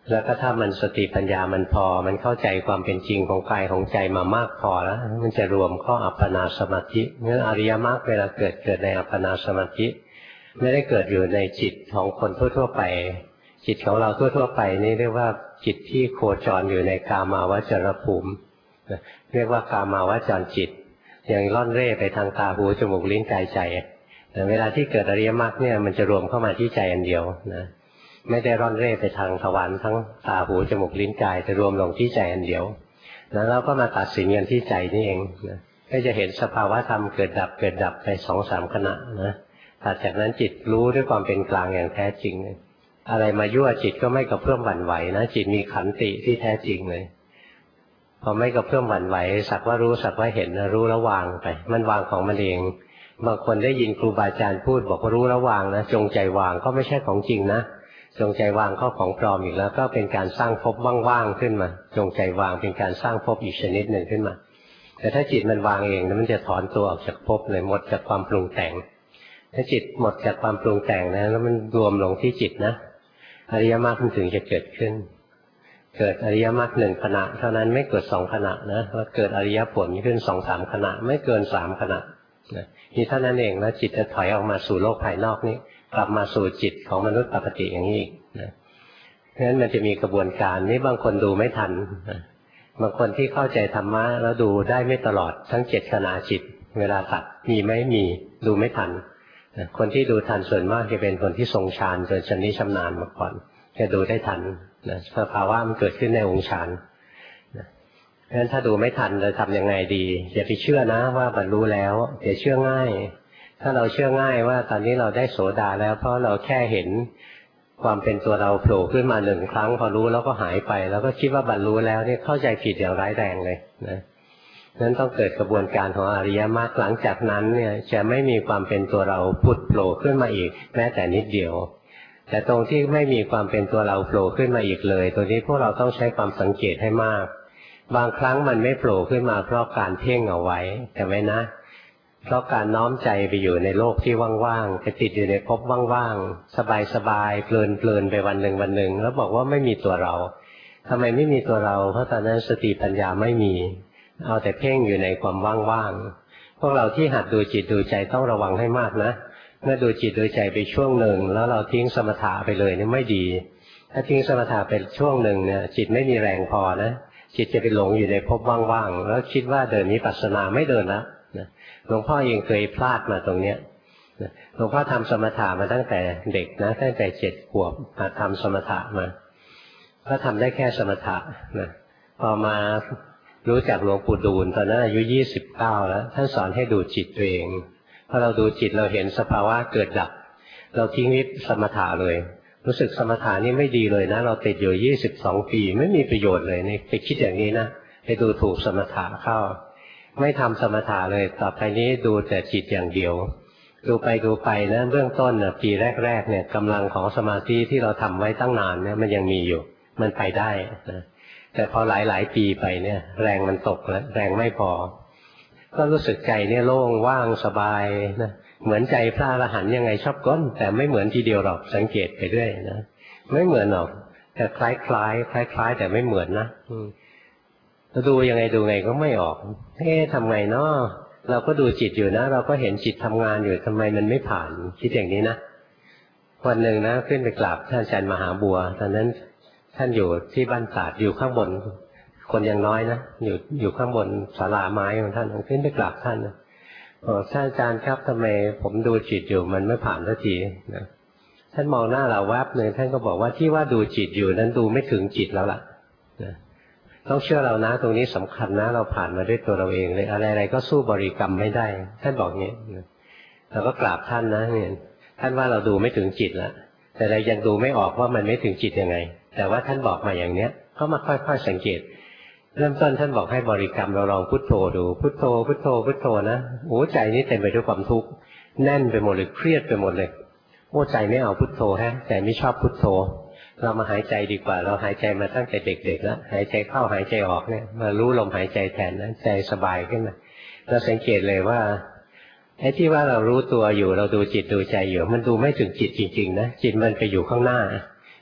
แล้วก็ถ้ามันสติปัญญามันพอมันเข้าใจความเป็นจริงของกายของใจมามากพอแล้วมันจะรวมเข้าอัปปนาสมาธิงั้นอริยมรรคเวลาเกิดในอัปปนาสมาธิไม่ได้เกิดอยู่ในจิตของคนทั่วๆไปจิตของเราทั่วๆไปนี่เรียกว่าจิตที่โคจรอยู่ในกามาวจรภูมิเรียกว่ากามาวจรจิตยังล่อนเร่ไปทางตาหูจมูกลิ้นกายใจแต่เวลาที่เกิดอริยมรรคเนี่ยมันจะรวมเข้ามาที่ใจอันเดียวนะไม่ได้ร่อนเร่ไปทางทวารทั้งตาหูจมูกลิ้นกายจะรวมลงที่ใจอันเดียวแล้วเราก็มาตัดสินกันที่ใจนี่เองนะก็จะเห็นสภาวะธรรมเกิดดับเกิดดับไป2-3ขณะนะถัดจากนั้นจิตรู้ด้วยความเป็นกลางอย่างแท้จริงอะไรมายั่วจิตก็ไม่กระเพื่อมหวั่นไหวนะจิตมีขันติที่แท้จริงเลยพอไม่กระเพื่อมหวั่นไหวสักว่ารู้สักว่าเห็นนะรู้แล้ววางไปมันวางของมันเองบางคนได้ยินครูบาอาจารย์พูดบอกว่ารู้แล้ววางนะจงใจวางก็ไม่ใช่ของจริงนะจงใจวางก็ของปลอมอีกแล้วก็เป็นการสร้างภพว่างๆขึ้นมาจงใจวางเป็นการสร้างภพอีกชนิดหนึ่งขึ้นมาแต่ถ้าจิตมันวางเองนะมันจะถอนตัวออกจากภพเลยหมดจากความปรุงแต่งถ้าจิตหมดจากความปรุงแต่งนะแล้วมันรวมลงที่จิตนะอริยมรรคมันถึงจะเกิดขึ้นเกิดอริยมรรค1ขณะเท่านั้นไม่เกิด2ขณะนะแล้วเกิดอริยผลขึ้น 2-3 ขณะไม่เกิน3ขณะนี่เท่านั้นเองแล้วจิตจะถอยออกมาสู่โลกภายนอกนี้กลับมาสู่จิตของมนุษย์ปกติอย่างนี้อีกนะเพราะฉะนั้นมันจะมีกระบวนการนี้บางคนดูไม่ทันบางคนที่เข้าใจธรรมะแล้วดูได้ไม่ตลอดทั้ง7ขณะจิตเวลาตัดมีไหมมีดูไม่ทันคนที่ดูทันส่วนมากจะเป็นคนที่ทรงฌานจนชำนิชำนาญมาก่อนจะดูได้ทันนะสภาวะมันเกิดขึ้นในองค์ฌานเพราะฉะนั้นถ้าดูไม่ทันจะทำยังไงดีอย่าไปเชื่อนะว่าบรรลุแล้วอย่าเชื่อง่ายถ้าเราเชื่อง่ายว่าตอนนี้เราได้โสดาแล้วเพราะเราแค่เห็นความเป็นตัวเราโผล่ขึ้นมา1ครั้งพอรู้แล้วก็หายไปแล้วก็คิดว่าบรรลุแล้วนี่เข้าใจผิดอย่างร้ายแรงเลยนะนั้นต้องเกิดกระบวนการของอริยมรรคหลังจากนั้นเนี่ยจะไม่มีความเป็นตัวเราผุดโผล่ขึ้นมาอีกแม้แต่นิดเดียวแต่ตรงที่ไม่มีความเป็นตัวเราโผล่ขึ้นมาอีกเลยตัวนี้พวกเราต้องใช้ความสังเกตให้มากบางครั้งมันไม่โผล่ขึ้นมาเพราะการเพ่งเอาไว้แต่ไว้นะเพราะการน้อมใจไปอยู่ในโลกที่ว่างๆไปติดอยู่ในภพว่างๆสบายๆเพลินๆไปวันหนึ่งแล้วบอกว่าไม่มีตัวเราทำไมไม่มีตัวเราเพราะตอนนั้นสติปัญญาไม่มีเอาแต่เพ่งอยู่ในความว่างๆพวกเราที่หัดดูจิตดูใจต้องระวังให้มากนะเมื่อดูจิตดูใจไปช่วงหนึ่งแล้วเราทิ้งสมถะไปเลยนี่ไม่ดีถ้าทิ้งสมถะไปช่วงหนึ่งเนี่ยจิตไม่มีแรงพอนะจิตจะไปหลงอยู่ในภพว่างๆแล้วคิดว่าเดินวิปัสสนาไม่เดินแล้วหลวงพ่อเองเคยพลาดมาตรงเนี้ยหลวงพ่อทำสมถะมาตั้งแต่เด็กนะตั้งแต่7 ขวบหัดทำสมถะมาก็ทำได้แค่สมถะนะพอมารู้จักหลวงปู่ดูลตอนนั้นอายุ29แล้วท่านสอนให้ดูจิตตัวเองพอเราดูจิตเราเห็นสภาวะเกิดดับเราทิ้งวิปัสสนาเลยรู้สึกสมถะนี่ไม่ดีเลยนะเราติดอยู่22 ปีไม่มีประโยชน์เลยนี่ไปคิดอย่างนี้นะไปดูถูกสมถะเข้าไม่ทำสมถะเลยต่อไปนี้ดูแต่จิตอย่างเดียวดูไปนะเบื้องต้นนะปีแรกเนี่ยกำลังของสมาธิที่เราทำไว้ตั้งนานเนี่ยมันยังมีอยู่มันไปได้นะแต่พอหลายปีไปเนี่ยแรงมันตกแล้วแรงไม่พอก็รู้สึกใจเนี่ยโล่งว่างสบายนะเหมือนใจพระอรหันต์ยังไงชอบก้นแต่ไม่เหมือนทีเดียวหรอกสังเกตไปเรื่อยนะไม่เหมือนหรอกแต่คล้ายแต่ไม่เหมือนนะดูยังไงก็ไม่ออกทำไงเนาะเราก็ดูจิตอยู่นะเราก็เห็นจิตทำงานอยู่ทำไมมันไม่ผ่านคิดอย่างนี้นะวันหนึ่งนะขึ้นไปกราบท่านอาจารย์มหาบัวตอนนั้นท่านอยู่ที่บ้านตาดอยู่ข้างบนคนยังน้อยนะอยู่ข้างบนศาลาไม้ของท่านขึ้นไปกราบท่านท่านอาจารย์ครับทำไมผมดูจิตอยู่มันไม่ผ่านสักทีนะท่านมองหน้าเราแวบหนึ่งท่านก็บอกว่าที่ว่าดูจิตอยู่นั้นดูไม่ถึงจิตแล้วล่ะนะต้องเชื่อเรานะตรงนี้สำคัญนะเราผ่านมาด้วยตัวเราเองเลยอะไรก็สู้บริกรรมไม่ได้ท่านบอกอย่างนี้เราก็กราบท่านนะเนี่ยท่านว่าเราดูไม่ถึงจิตแล้วแต่เรายังดูไม่ออกว่ามันไม่ถึงจิตยังไงแต่ว่าท่านบอกมาอย่างเนี้ยก็มาค่อยๆสังเกตเริ่มต้นท่านบอกให้บริกรรมเราลองพุทโธดูพุทโธพุทโธพุทโธนะโอ้ใจนี้เต็มไปด้วยความทุกข์แน่นไปหมดเลยเครียดไปหมดเลยโอ้ใจไม่เอาพุทโธฮะใจไม่ชอบพุทโธเรามาหายใจดีกว่าเราหายใจมาตั้งแต่เด็กๆแล้วหายใจเข้าหายใจออกเนี่ยมารู้ลมหายใจแทนนะใจสบายขึ้นมาเราสังเกตเลยว่าไอ้ที่ว่าเรารู้ตัวอยู่เราดูจิตดูใจอยู่มันดูไม่ถึงจิตจริงๆนะจิตมันไปอยู่ข้างหน้า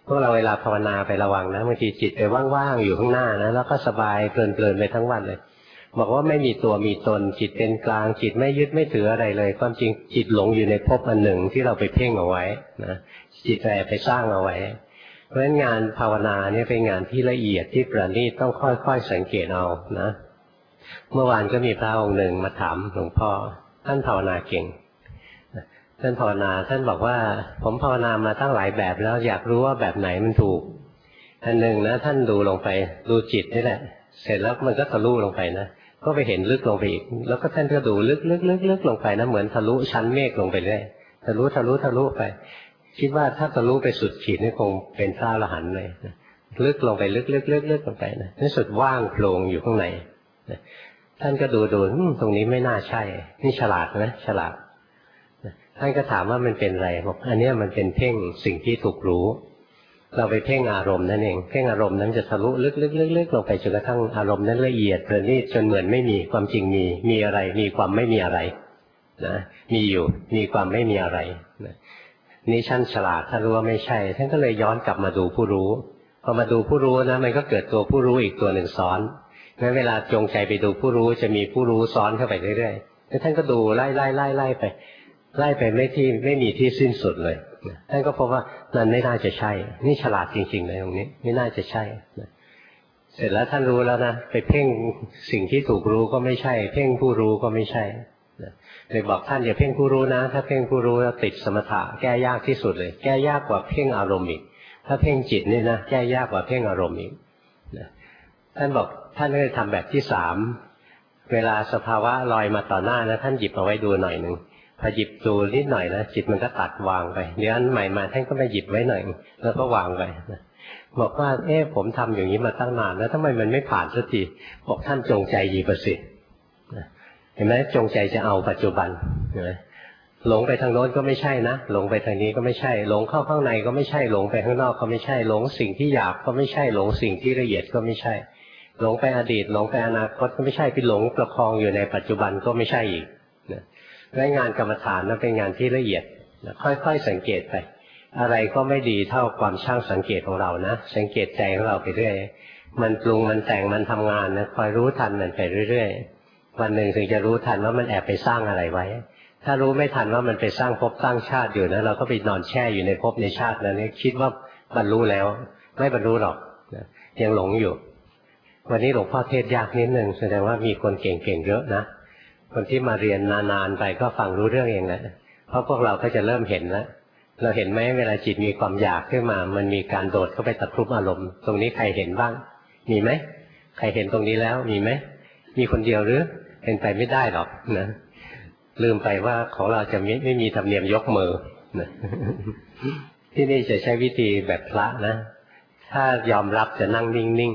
พวกเราเวลาภาวนาไประวังนะบางทีจิตไปว่างๆอยู่ข้างหน้านะแล้วก็สบายเพลินๆไปทั้งวันเลยบอกว่าไม่มีตัวมีตนจิตเป็นกลางจิตไม่ยึดไม่ถืออะไรเลยความจริงจิตหลงอยู่ในภพอันหนึ่งที่เราไปเพ่งเอาไว้นะจิตไปสร้างเอาไว้เพราะฉะนั้นงานภาวนาเนี่ยเป็นงานที่ละเอียดที่ประณีตต้องค่อยๆสังเกตเอานะเมื่อวานก็มีพระองค์หนึ่งมาถามหลวงพ่อท่านภาวนาเก่งท่านภาวนาท่านบอกว่าผมภาวนามาตั้งหลายแบบแล้วอยากรู้ว่าแบบไหนมันถูกอันหนึ่งนะท่านดูลงไปดูจิตนี่แหละเสร็จแล้วมันก็ทะลุลงไปนะก็ไปเห็นลึกลงไปอีกแล้วก็ท่านก็ดูลึกลงไปนะเหมือนทะลุชั้นเมฆลงไปเรื่อยทะลุไปคิดว่าถ้าทะลุไปสุดขีดนี่คงเป็นพระอรหันต์เลยลึกลงไปลึกลงไปนะในสุดว่างโปร่งอยู่ข้างในท่านก็ดูตรงนี้ไม่น่าใช่นี่ฉลาดนะฉลาดท่านก็ถามว่ามันเป็นอะไรบอกอันนี้มันเป็นเพ่งสิ่งที่ถูกรู้เราไปเพ่งอารมณ์นั่นเองเพ่งอารมณ์นั้นจะทะลุลึกลงไปจนกระทั่งอารมณ์นั้นละเอียดประณีตจนเหมือนไม่มีความจริงมีอะไรมีความไม่มีอะไรนะมีอยู่มีความไม่มีอะไรนะนี่ท่านฉลาดท่านรู้ว่าไม่ใช่ท่านก็เลยย้อนกลับมาดูผู้รู้พอมาดูผู้รู้นะมันก็เกิดตัวผู้รู้อีกตัวหนึ่งซ้อนงั้นเวลาจงใจไปดูผู้รู้จะมีผู้รู้ซ้อนเข้าไปเรื่อยๆแล้วท่านก็ดูไล่ไปไม่มีที่สิ้นสุดเลยท่านก็พบว่านั่นไม่น่าจะใช่นี่ฉลาดจริงๆเลยตรงนี้ไม่น่าจะใช่เสร็จแล้วท่านรู้แล้วนะไปเพ่งสิ่งที่ถูกรู้ก็ไม่ใช่เพ่งผู้รู้ก็ไม่ใช่เลยบอกท่านอย่าเพ่งผู้รู้นะถ้าเพ่งผู้รู้แล้วติดสมถะแก้ยากที่สุดเลยแก้ยากกว่าเพ่งอารมณ์อีกถ้าเพ่งจิตนี่นะแก้ยากกว่าเพ่งอารมณ์อีกท่านบอกท่านเลยทำแบบที่สามเวลาสภาวะลอยมาต่อหน้านะท่านหยิบเอาไว้ดูหน่อยหนึ่งพอหยิบดูนิดหน่อยนะจิตมันก็ตัดวางไปเดี๋ยวอันใหม่มาท่านก็มาหยิบไว้หน่อยแล้วก็วางไปบอกว่าผมทำอย่างนี้มาตั้งนานแล้วทำไมมันไม่ผ่านสักทีบอกท่านจงใจหยิบสิเห็นไหมจงใจจะเอาปัจจุบันหลงไปทางโน้นก็ไม่ใช่นะหลงไปทางนี้ก็ไม่ใช่หลงเข้าข้างในก็ไม่ใช่หลงไปข้างนอกก็ไม่ใช่หลงสิ่งที่หยาบก็ไม่ใช่หลงสิ่งที่ละเอียดก็ไม่ใช่หลงไปอดีตหลงไปอนาคตก็ไม่ใช่ไปหลงประคองอยู่ในปัจจุบันก็ไม่ใช่อีกและงานกรรมฐานนั้นเป็นงานที่ละเอียดค่อยๆสังเกตไปอะไรก็ไม่ดีเท่าความช่างสังเกตของเรานะสังเกตใจของเราไปเรื่อยมันปรุงมันแต่งมันทำงานนะคอยรู้ทันมันไปเรื่อยๆวันหนึ่งถึงจะรู้ทันว่ามันแอบไปสร้างอะไรไว้ถ้ารู้ไม่ทันว่ามันไปสร้างภพสร้างชาติอยู่นะเราก็ไปนอนแช่อยู่ในภพในชาตินั้นคิดว่าบรรลุแล้วไม่บรรลุหรอกยังหลงอยู่วันนี้หลวงพ่อเทศยากนิดนึงแสดงว่ามีคนเก่งๆเยอะนะคนที่มาเรียนนานๆไปก็ฟังรู้เรื่องเองแหละเพราะพวกเราก็จะเริ่มเห็นแล้วเราเห็นไหมเวลาจิตมีความอยากขึ้นมามันมีการโดดเข้าไปตะครุบอารมณ์ตรงนี้ใครเห็นบ้างมีไหมใครเห็นตรงนี้แล้วมีไหมมีคนเดียวหรือเป็นไปไม่ได้หรอกนะลืมไปว่าของเราจะไม่มีธรรมเนียมยกมือนะที่นี่จะใช้วิธีแบบพระนะถ้ายอมรับจะนั่งนิ่ง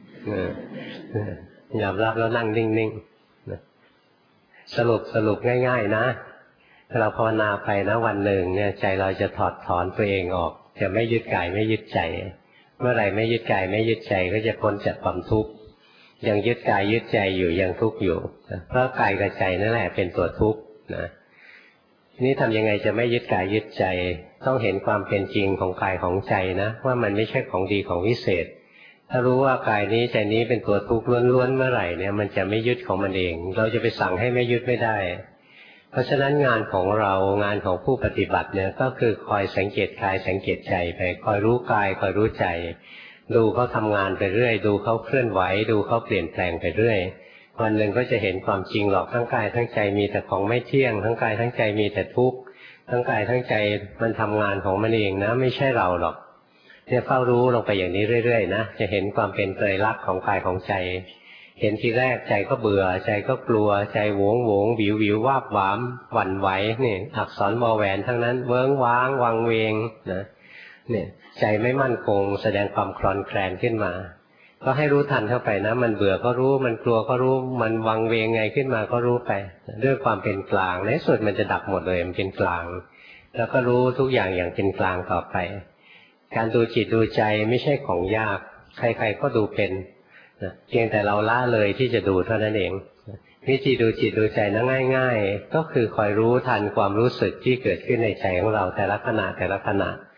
ๆยอมรับแล้วนั่งนิ่งๆสรุปง่ายๆนะเราภาวนาไปนะวันหนึ่งเนี่ยใจเราจะถอดถอนตัวเองออกจะไม่ยึดกายไม่ยึดใจเมื่อไหร่ไม่ยึดกายไม่ยึดใจก็จะพ้นจากความทุกข์ยังยึดกายยึดใจอยู่ยังทุกข์อยู่เพราะกายกับใจนั่นแหละเป็นตัวทุกข์นะนี่ทำยังไงจะไม่ยึดกายยึดใจต้องเห็นความเป็นจริงของกายของใจนะว่ามันไม่ใช่ของดีของวิเศษถ้ารู้ว่ากายนี้ใจนี้เป็นตัวทุกข์ล้วนๆเมื่อไหร่เนี่ยมันจะไม่ยึดของมันเองเราจะไปสั่งให้ไม่ยึดไม่ได้เพราะฉะนั้นงานของเรางานของผู้ปฏิบัติเนี่ยก็คือคอยสังเกตกายสังเกตใจไปคอยรู้กายคอยรู้ใจดูเขาทำงานไปเรื่อยดูเขาเคลื่อนไหวดูเขาเปลี่ยนแปลงไปเรื่อยวันหนึ่งก็จะเห็นความจริงหรอกทั้งกายทั้งใจมีแต่ของไม่เที่ยงทั้งกายทั้งใจมีแต่ทุกข์ทั้งกายทั้งใจมันทำงานของมันเองนะไม่ใช่เราหรอกเนี่ยเฝ้ารู้ลงไปอย่างนี้เรื่อยๆนะจะเห็นความเป็นไตรลักษณ์ของกายของใจเห็นทีแรกใจก็เบื่อใจก็กลัวใจโหงวิววาบหวามหวั่นไหวนี่อักษรวอแหวนทั้งนั้นเวิ้งว้างวังเวงนะเนี่ยใจไม่มั่นคงแสดงความคลอนแคลนขึ้นมาก็ให้รู้ทันเข้าไปนะมันเบื่อก็รู้มันกลัวก็รู้มันวังเวงไงขึ้นมาก็รู้ไปด้วยความเป็นกลางในสุดมันจะดับหมดเลยมันเป็นกลางแล้วก็รู้ทุกอย่างอย่างเป็นกลางต่อไปการดูจิตดูใจไม่ใช่ของยากใครๆก็ดูเป็นเพียงแต่เราละเลยที่จะดูเท่านั้นเองวิธีดูจิตดูใจนะง่ายๆก็คือคอยรู้ทันความรู้สึกที่เกิดขึ้นในใจของเราแต่ละขณะ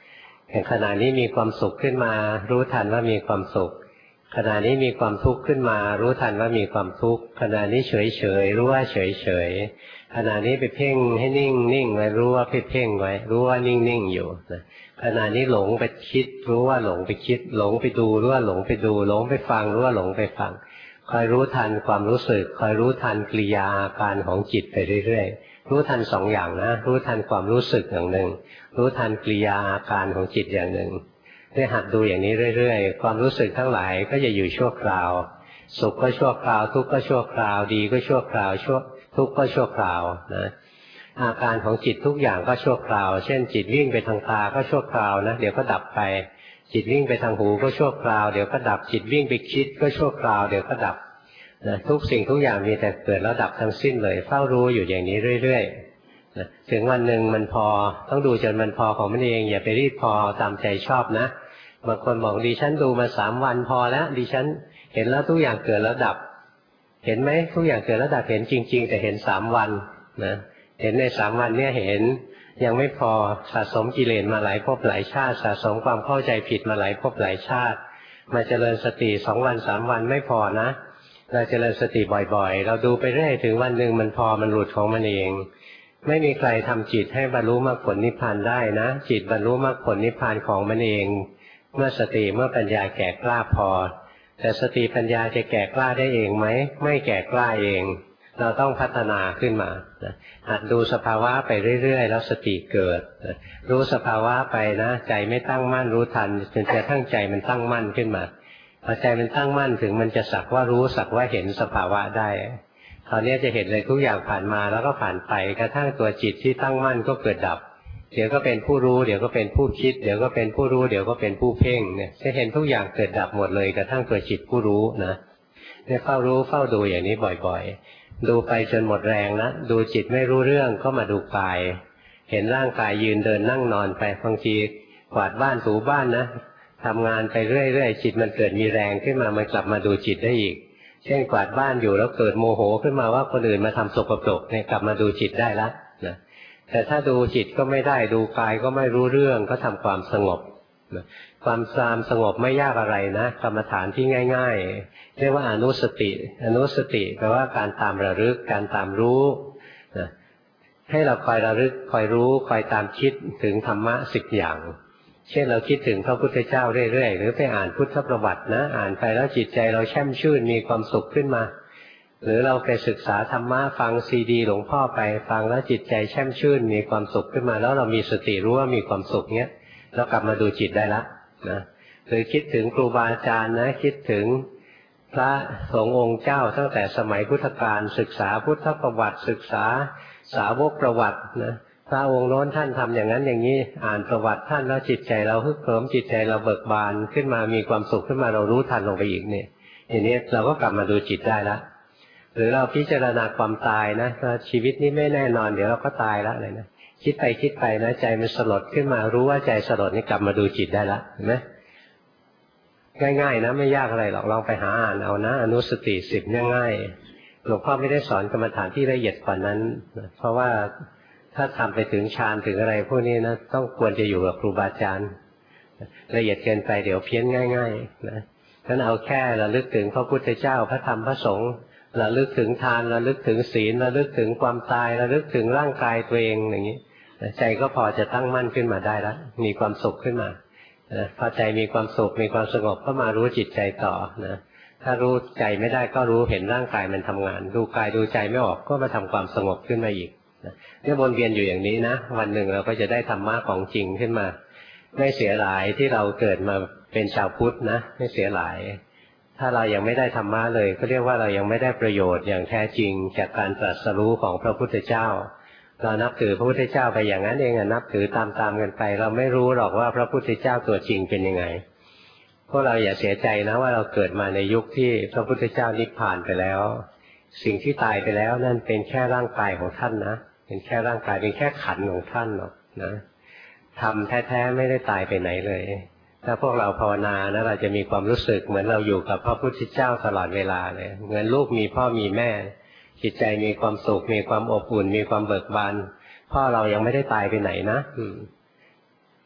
อย่างขณะนี้มีความสุขขึ้นมารู้ทันว่ามีความสุขขณะนี้มีความทุกข์ขึ้นมารู้ทันว่ามีความทุกข์ขณะนี้เฉยเฉยรู้ว่าเฉยเฉยขณะนี้ไปเพ่งให้นิ่งนิ่งไว้รู้ว่าเพ่งไว้รู้ว่านิ่งนิ่งอยู่นะขณะนี้หลงไปคิดรู้ว่าหลงไปคิดหลงไปดูรู้ว่าหลงไปดูหลงไปฟังรู้ว่าหลงไปฟังคอยรู้ทันความรู้สึกคอยรู้ทันกิริยาอาการของจิตไปเรื่อยๆรู้ทันสองอย่างนะรู้ทันความรู้สึกอย่างหนึ่งรู้ทันกิริยาอาการของจิตอย่างหนึ่งได้หัดดูอย่างนี้เรื่อยๆความรู้สึกทั้งหลายก็จะอยู่ชั่วคราวสุขก็ชั่วคราวทุกข์ก็ชั่วคราวดีก็ชั่วคราวทุกข์ก็ชั่วคราวนะอาการของจิตทุกอย่างก็ชั่วคราวเช่นจิตวิ่งไปทางตาก็ชั่วคราวนะเดี๋ยวก็ดับไปจิตวิ่งไปทางหูก็ชั่วคราวเดี๋ยวก็ดับจิตวิ่งไปคิดก็ชั่วคราวเดี๋ยวก็ดับนะทุกสิ่งทุกอย่างมีแต่เกิดแล้วดับทั้งสิ้นเลยเฝ้ารู้อยู่อย่างนี้เรื่อยๆนะถึงวันหนึ่งมันพอต้องดูจนมันพอของมันเองอย่าไปรีบพอตามใจชอบนะบางคนบอกดิฉันดูมา3 วันพอแล้วดิฉันเห็นแล้วทุกอย่างเกิดแล้วดับเห็นไหมทุกอย่างเกิดแล้วดับเห็นจริงๆแต่เห็น3 วันนะเห็นใน3 วันเนี่ยเห็นยังไม่พอสะสมกิเลสมาหลายภพหลายชาติสะสมความเข้าใจผิดมาหลายภพหลายชาติมาเจริญสติ2 วัน3 วันไม่พอนะเราเจริญสติบ่อยๆเราดูไปเรื่อยถึงวันหนึ่งมันพอมันหลุดของมันเองไม่มีใครทำจิตให้บรรลุมรรคผลนิพพานได้นะจิตบรรลุมรรคผลนิพพานของมันเองเมื่อสติเมื่อปัญญาแก่กล้าพอแต่สติปัญญาจะแก่กล้าได้เองไหมไม่แก่กล้าเองเราต้องพัฒนาขึ้นมาหัดดูสภาวะไปเรื่อยๆแล้วสติเกิดรู้สภาวะไปนะใจไม่ตั้งมั่นรู้ทันจนกระทั่งใจมันตั้งมั่นขึ้นมาพอใจมันตั้งมั่นถึงมันจะสักว่ารู้สักว่าเห็นสภาวะได้คราวนี้จะเห็นเลยทุกอย่างผ่านมาแล้วก็ผ่านไปกระทั่งตัวจิตที่ตั้งมั่นก็เกิดดับเดี๋ยวก็เป็นผู้รู้เดี๋ยวก็เป็นผู้คิดเดี๋ยวก็เป็นผู้รู้เดี๋ยวก็เป็นผู้เพ่งเนี่ยจะเห็นทุกอย่างเกิดดับหมดเลยกระทั่งตัวจิตผู้รู้นะเนี่ยเฝ้ารู้เฝ้าดูอย่างนี้บ่อยๆดูไปจนหมดแรงนะดูจิตไม่รู้เรื่องก็มาดูกายเห็นร่างกายยืนเดินนั่งนอนไปบางทีกวาดบ้านถูบ้านนะทำงานไปเรื่อยๆจิตมันเกิดมีแรงขึ้นมามันกลับมาดูจิตได้อีกเช่นกวาดบ้านอยู่แล้วเกิดโมโหขึ้นมาว่าคนอื่นมาทำสกปรกเนี่ยกลับมาดูจิตได้ละนะแต่ถ้าดูจิตก็ไม่ได้ดูกายก็ไม่รู้เรื่องก็ทำความสงบความสงบไม่ยากอะไรนะกรรมฐานที่ง่ายๆเรียกว่าอนุสติแปลว่าการตามระลึกการตามรู้นะให้เราคอยระลึกคอยรู้คอยตามคิดถึงธรรมะ10 อย่างเช่นเราคิดถึงพระพุทธเจ้าเรื่อยๆหรือไปอ่านพุทธประวัตินะอ่านไปแล้วจิตใจเราแช่มชื่นมีความสุขขึ้นมาหรือเราไปศึกษาธรรมะฟังซีดีหลวงพ่อไปฟังแล้วจิตใจแช่มชื่นมีความสุขขึ้นมาแล้วเรามีสติรู้ว่ามีความสุขเนี้ยเรากลับมาดูจิตได้ละนะหรือคิดถึงครูบาอาจารย์นะคิดถึงพระสงฆ์องค์เจ้าตั้งแต่สมัยพุทธกาลศึกษาพุทธประวัติศึกษาสาวกประวัตินะพระองค์โน้นท่านทำอย่างนั้นอย่างนี้อ่านประวัติท่านแล้วจิตใจเราฮึกเหิมจิตใจเราเบิกบานขึ้นมามีความสุขขึ้นมาเรารู้ทันลงไปอีกเนี่ยอย่างนี้เราก็กลับมาดูจิตได้ละหรือเราพิจารณาความตายนะชีวิตนี้ไม่แน่นอนเดี๋ยวเราก็ตายแล้วเลยนะคิดไปนะใจมันสลดขึ้นมารู้ว่าใจสลดนี่กลับมาดูจิตได้ละเห็นไหมง่ายๆนะไม่ยากอะไรหรอกลองไปหาอ่านเอานะอนุสติ10ง่ายๆหลวงพ่อไม่ได้สอนกรรมฐานที่ละเอียดกว่านั้นเพราะว่าถ้าทำไปถึงฌานถึงอะไรพวกนี้นะต้องควรจะอยู่กับครูบาอาจารย์ละเอียดเกินไปเดี๋ยวเพี้ยนง่ายๆนะงั้นเอาแค่ระลึกถึงพระพุทธเจ้าพระธรรมพระสงฆ์ระลึกถึงทานระลึกถึงศีลระลึกถึงความตายระลึกถึงร่างกายตัวเองอย่างนี้ใจก็พอจะตั้งมั่นขึ้นมาได้แล้วมีความสุขขึ้นมาพอใจมีความสุขมีความสงบก็มารู้จิตใจต่อนะถ้ารู้ใจไม่ได้ก็รู้เห็นร่างกายมันทำงานดูกายดูใจไม่ออกก็มาทำความสงบขึ้นมาอีกเนี่ยวนเวียนอยู่อย่างนี้นะวันหนึ่งเราก็จะได้ธรรมะของจริงขึ้นมาไม่เสียหลายที่เราเกิดมาเป็นชาวพุทธนะไม่เสียหลายถ้าเรายังไม่ได้ธรรมะเลยก็เรียกว่าเรายังไม่ได้ประโยชน์อย่างแท้จริงจากการตรัสรู้ของพระพุทธเจ้าเรานับถือพระพุทธเจ้าไปอย่างนั้นเองนับถือตามกันไปเราไม่รู้หรอกว่าพระพุทธเจ้าตัวจริงเป็นยังไงพวกเราอย่าเสียใจนะว่าเราเกิดมาในยุคที่พระพุทธเจ้านิพพานไปแล้วสิ่งที่ตายไปแล้วนั่นเป็นแค่ร่างกายของท่านนะเป็นแค่ร่างกายเป็นแค่ขันธ์ของท่านหรอกนะธรรมแท้ๆไม่ได้ตายไปไหนเลยถ้าพวกเราภาวนานะเราจะมีความรู้สึกเหมือนเราอยู่กับพระพุทธเจ้าตลอดเวลาเลยเหมือนลูกมีพ่อมีแม่จิตใจมีความสุขมีความอบอุ่นมีความเบิกบานพ่อเรายังไม่ได้ตายไปไหนนะ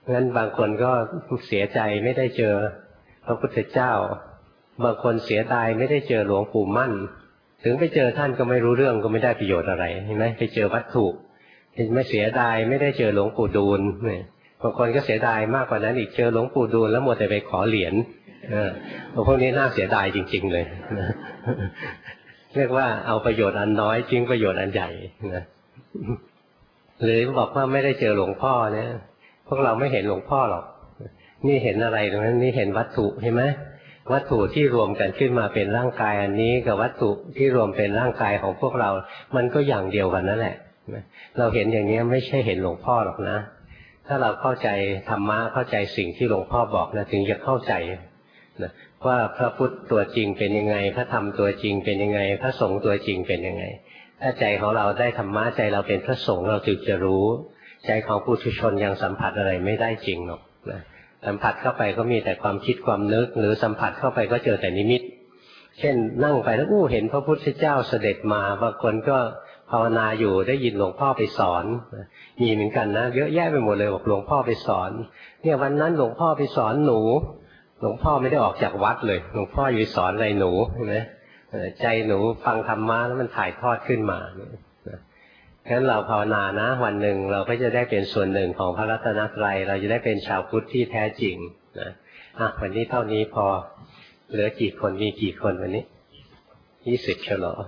งั้นบางคนก็เสียใจไม่ได้เจอพระพุทธเจ้าบางคนเสียดายไม่ได้เจอหลวงปู่มั่นถึงไปเจอท่านก็ไม่รู้เรื่องก็ไม่ได้ประโยชน์อะไรเห็นไหมไปเจอวัตถุไม่เสียดายไม่ได้เจอหลวงปู่ดูลเนี่ยบางคนก็เสียดายมากกว่านั้นอีกเจอหลวงปู่ดูลแล้วหมดแต่ไปขอเหรียญพวกนี้น่าเสียดายจริงๆเลยเรียกว่าเอาประโยชน์อันน้อยทิ้งประโยชน์อันใหญ่นะหรือบอกว่าไม่ได้เจอหลวงพ่อเนี่ยพวกเราไม่เห็นหลวงพ่อหรอกนี่เห็นอะไรตรงนั้นนี่เห็นวัตถุเห็นไหมวัตถุที่รวมกันขึ้นมาเป็นร่างกายอันนี้กับวัตถุที่รวมเป็นร่างกายของพวกเรามันก็อย่างเดียวกันนั่นแหละเราเห็นอย่างนี้ไม่ใช่เห็นหลวงพ่อหรอกนะถ้าเราเข้าใจธรรมะเข้าใจสิ่งที่หลวงพ่อบอกนะถึงจะเข้าใจนะว่าพระพุทธตัวจริงเป็นยังไงพระธรรมตัวจริงเป็นยังไงพระสงฆ์ตัวจริงเป็นยังไงถ้าใจของเราได้ธรรมะใจเราเป็นพระสงฆ์เราถึงจะรู้ใจของปุถุชนยังสัมผัสอะไรไม่ได้จริงหรอกนะสัมผัสเข้าไปก็มีแต่ความคิดความนึกหรือสัมผัสเข้าไปก็เจอแต่นิมิตเช่นนั่งไปแล้วเห็นพระพุทธเจ้าเสด็จมาบางคนก็ภาวนาอยู่ได้ยินหลวงพ่อไปสอนมีเหมือนกันนะเยอะแยะไปหมดเลยบอกหลวงพ่อไปสอนเนี่ยวันนั้นหลวงพ่อไปสอนหนูหลวงพ่อไม่ได้ออกจากวัดเลยหลวงพ่ออยู่สอนอะไรหนูเห็นไหมใจหนูฟังธรรมะแล้วมันถ่ายทอดขึ้นมางั้นเราภาวนานะวันหนึ่งเราก็จะได้เป็นส่วนหนึ่งของพระรัตนตรัยเราจะได้เป็นชาวพุทธที่แท้จริงนะวันนี้เท่านี้พอเหลือกี่คนมีกี่คนวันนี้20 เฉลอ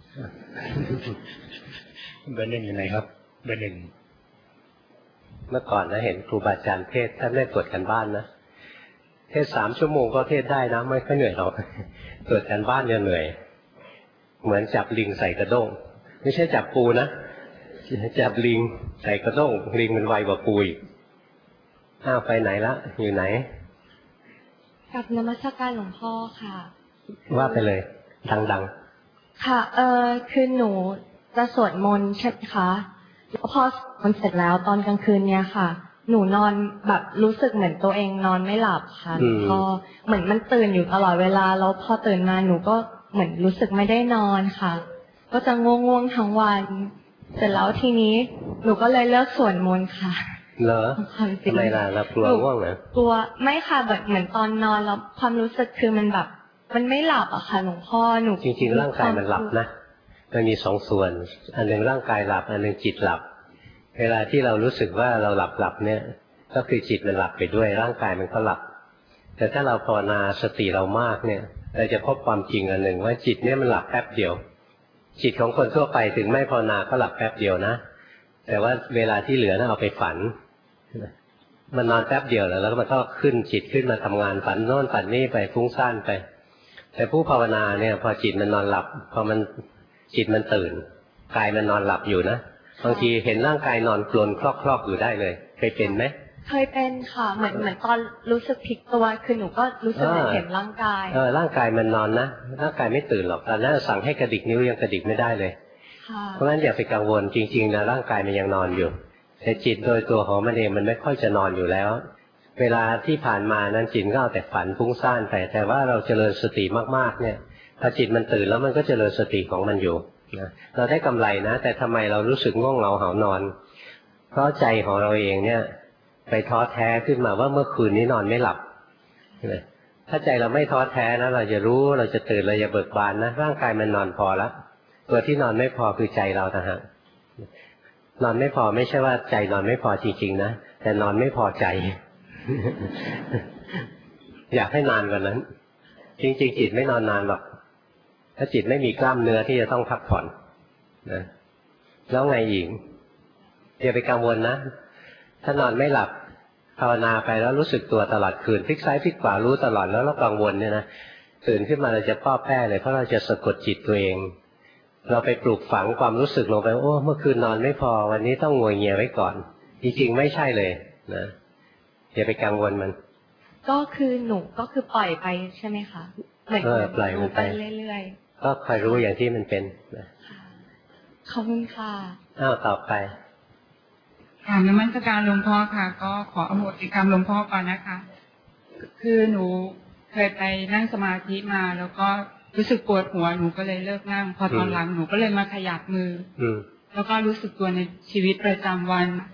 เบอร์ 1อยู่ไหนครับเบอร์ 1 เมื่อก่อนนะเห็นครูบาอาจารย์เทศท่านไม่ตรวจกันบ้านนะเทศ3 ชั่วโมงก็เทศได้นะไม่ค่อยเหนื่อยหรอกตรวจกันบ้านเนี่ยเหนื่อยเหมือนจับลิงใส่กระด้งไม่ใช่จับปูนะจับลิงใส่กระด้งลิงมันไวกว่าปูอีกไปไหนละอยู่ไหนกับนมัสการหลวงพ่อค่ะว่าไปเลยดังๆค่ะคือหนูจะสวดมนต์ใช่ไหมคะแล้วพอสวดมนต์เสร็จแล้วตอนกลางคืนเนี่ยค่ะหนูนอนแบบรู้สึกเหมือนตัวเองนอนไม่หลับค่ะพอเหมือนมันตื่นอยู่ตลอดเวลาแล้วพอตื่นมาหนูก็เหมือนรู้สึกไม่ได้นอนค่ะก็จะง่วงทั้งวันเสร็จแล้วทีนี้หนูก็เลยเลิกสวดมนต์ค่ะเหรอทำไมล่ะเรากลัวง่วงเหรอกลัวไม่ค่ะแบบเหมือนตอนนอนแล้วความรู้สึกคือมันแบบมันไม่หลับอะค่ะหลวงพ่อหนูจริงๆร่างกายมันหลับนะมันมี2 ส่วนอันหนึ่งร่างกายหลับอันหนึ่งจิตหลับเวลาที่เรารู้สึกว่าเราหลับเนี่ยก็คือจิตมันหลับไปด้วยร่างกายมันก็หลับแต่ถ้าเราภาวนาสติเรามากเนี่ยเราจะพบความจริงอันหนึ่งว่าจิตเนี่ยมันหลับแป๊บเดียวจิตของคนทั่วไปถึงไม่ภาวนาก็หลับแป๊บเดียวนะแต่ว่าเวลาที่เหลือน่ะเอาไปฝันมันนอนแป๊บเดียวแล้วมันก็ขึ้นจิตขึ้นมาทำงานฝันโน่นฝันนี่ไปฟุ้งซ่านไปแต่ผู้ภาวนาเนี่ยพอจิตมันนอนหลับพอมันจิตมันตื่นกายมันนอนหลับอยู่นะบางทีเห็นร่างกายนอนกลนคลอกๆอยู่ได้เลยเคยเป็นไหมเคยเป็นค่ะเหมือนตอนรู้สึกพลิกตัวคือหนูก็รู้สึกเห็นร่างกายร่างกายมันนอนนะร่างกายไม่ตื่นหรอกตอนนั้นสั่งให้กระดิกนิ้วยังกระดิกไม่ได้เลยเพราะฉะนั้นอย่าไปกังวลจริงๆนะร่างกายมันยังนอนอยู่แต่จิตโดยตัวของมันเองมันไม่ค่อยจะนอนอยู่แล้วเวลาที่ผ่านมานั้นจิตก็เอาแต่ฝันฟุ้งซ่านไปแต่ว่าเราเจริญสติมากๆเนี่ยพอจิตมันตื่นแล้วมันก็เจริญสติของมันอยู่นะเราได้กำไรนะแต่ทำไมเรารู้สึกง่วงเหงาหาวนอนเพราะใจของเราเองเนี่ยไปท้อแท้ขึ้นมาว่าเมื่อคืนนี้นอนไม่หลับถ้าใจเราไม่ท้อแท้นะเราจะรู้เราจะตื่นเราจะเบิกบานนะร่างกายมันนอนพอแล้วตัวที่นอนไม่พอคือใจเราต่างหากนอนไม่พอไม่ใช่ว่าใจนอนไม่พอจริงๆนะแต่นอนไม่พอใจ อยากให้นานกว่านั้นจริงๆจิตไม่นอนนานหรอกถ้าจิตไม่มีกล้ามเนื้อที่จะต้องพักผ่อนนะแล้วไงอีกอย่าไปกังวลนะถ้านอนไม่หลับภาวนาไปแล้วรู้สึกตัวตลอดคืนพลิกซ้ายพลิกขวารู้ตลอดแล้วเรากังวลเนี่ยนะตื่นขึ้นมาเราจะป้อแป้เลยเพราะเราจะสะกดจิตตัวเองเราไปปลูกฝังความรู้สึกลงไปโอ้เมื่อคืนนอนไม่พอวันนี้ต้องงัวเงียไว้ก่อนจริงๆไม่ใช่เลยนะอย่าไปกังวลมันก็คือหนูก็คือปล่อยไปใช่ไหมคะเหมือนปล่อยมันไปเรื่อยๆก็คอยรู้อย่างที่มันเป็นนะขอบคุณค่ะต่อไปนมัสการหลวงพ่อค่ะก็ขออโหสิกรรมหลวงพ่อก่อนนะคะคือหนูเคยไปนั่งสมาธิมาแล้วก็รู้สึกปวดหัวหนูก็เลยเลิกนั่งพอตอนหลังหนูก็เลยมาขยับมือแล้วก็รู้สึกตัวในชีวิตประจำวัน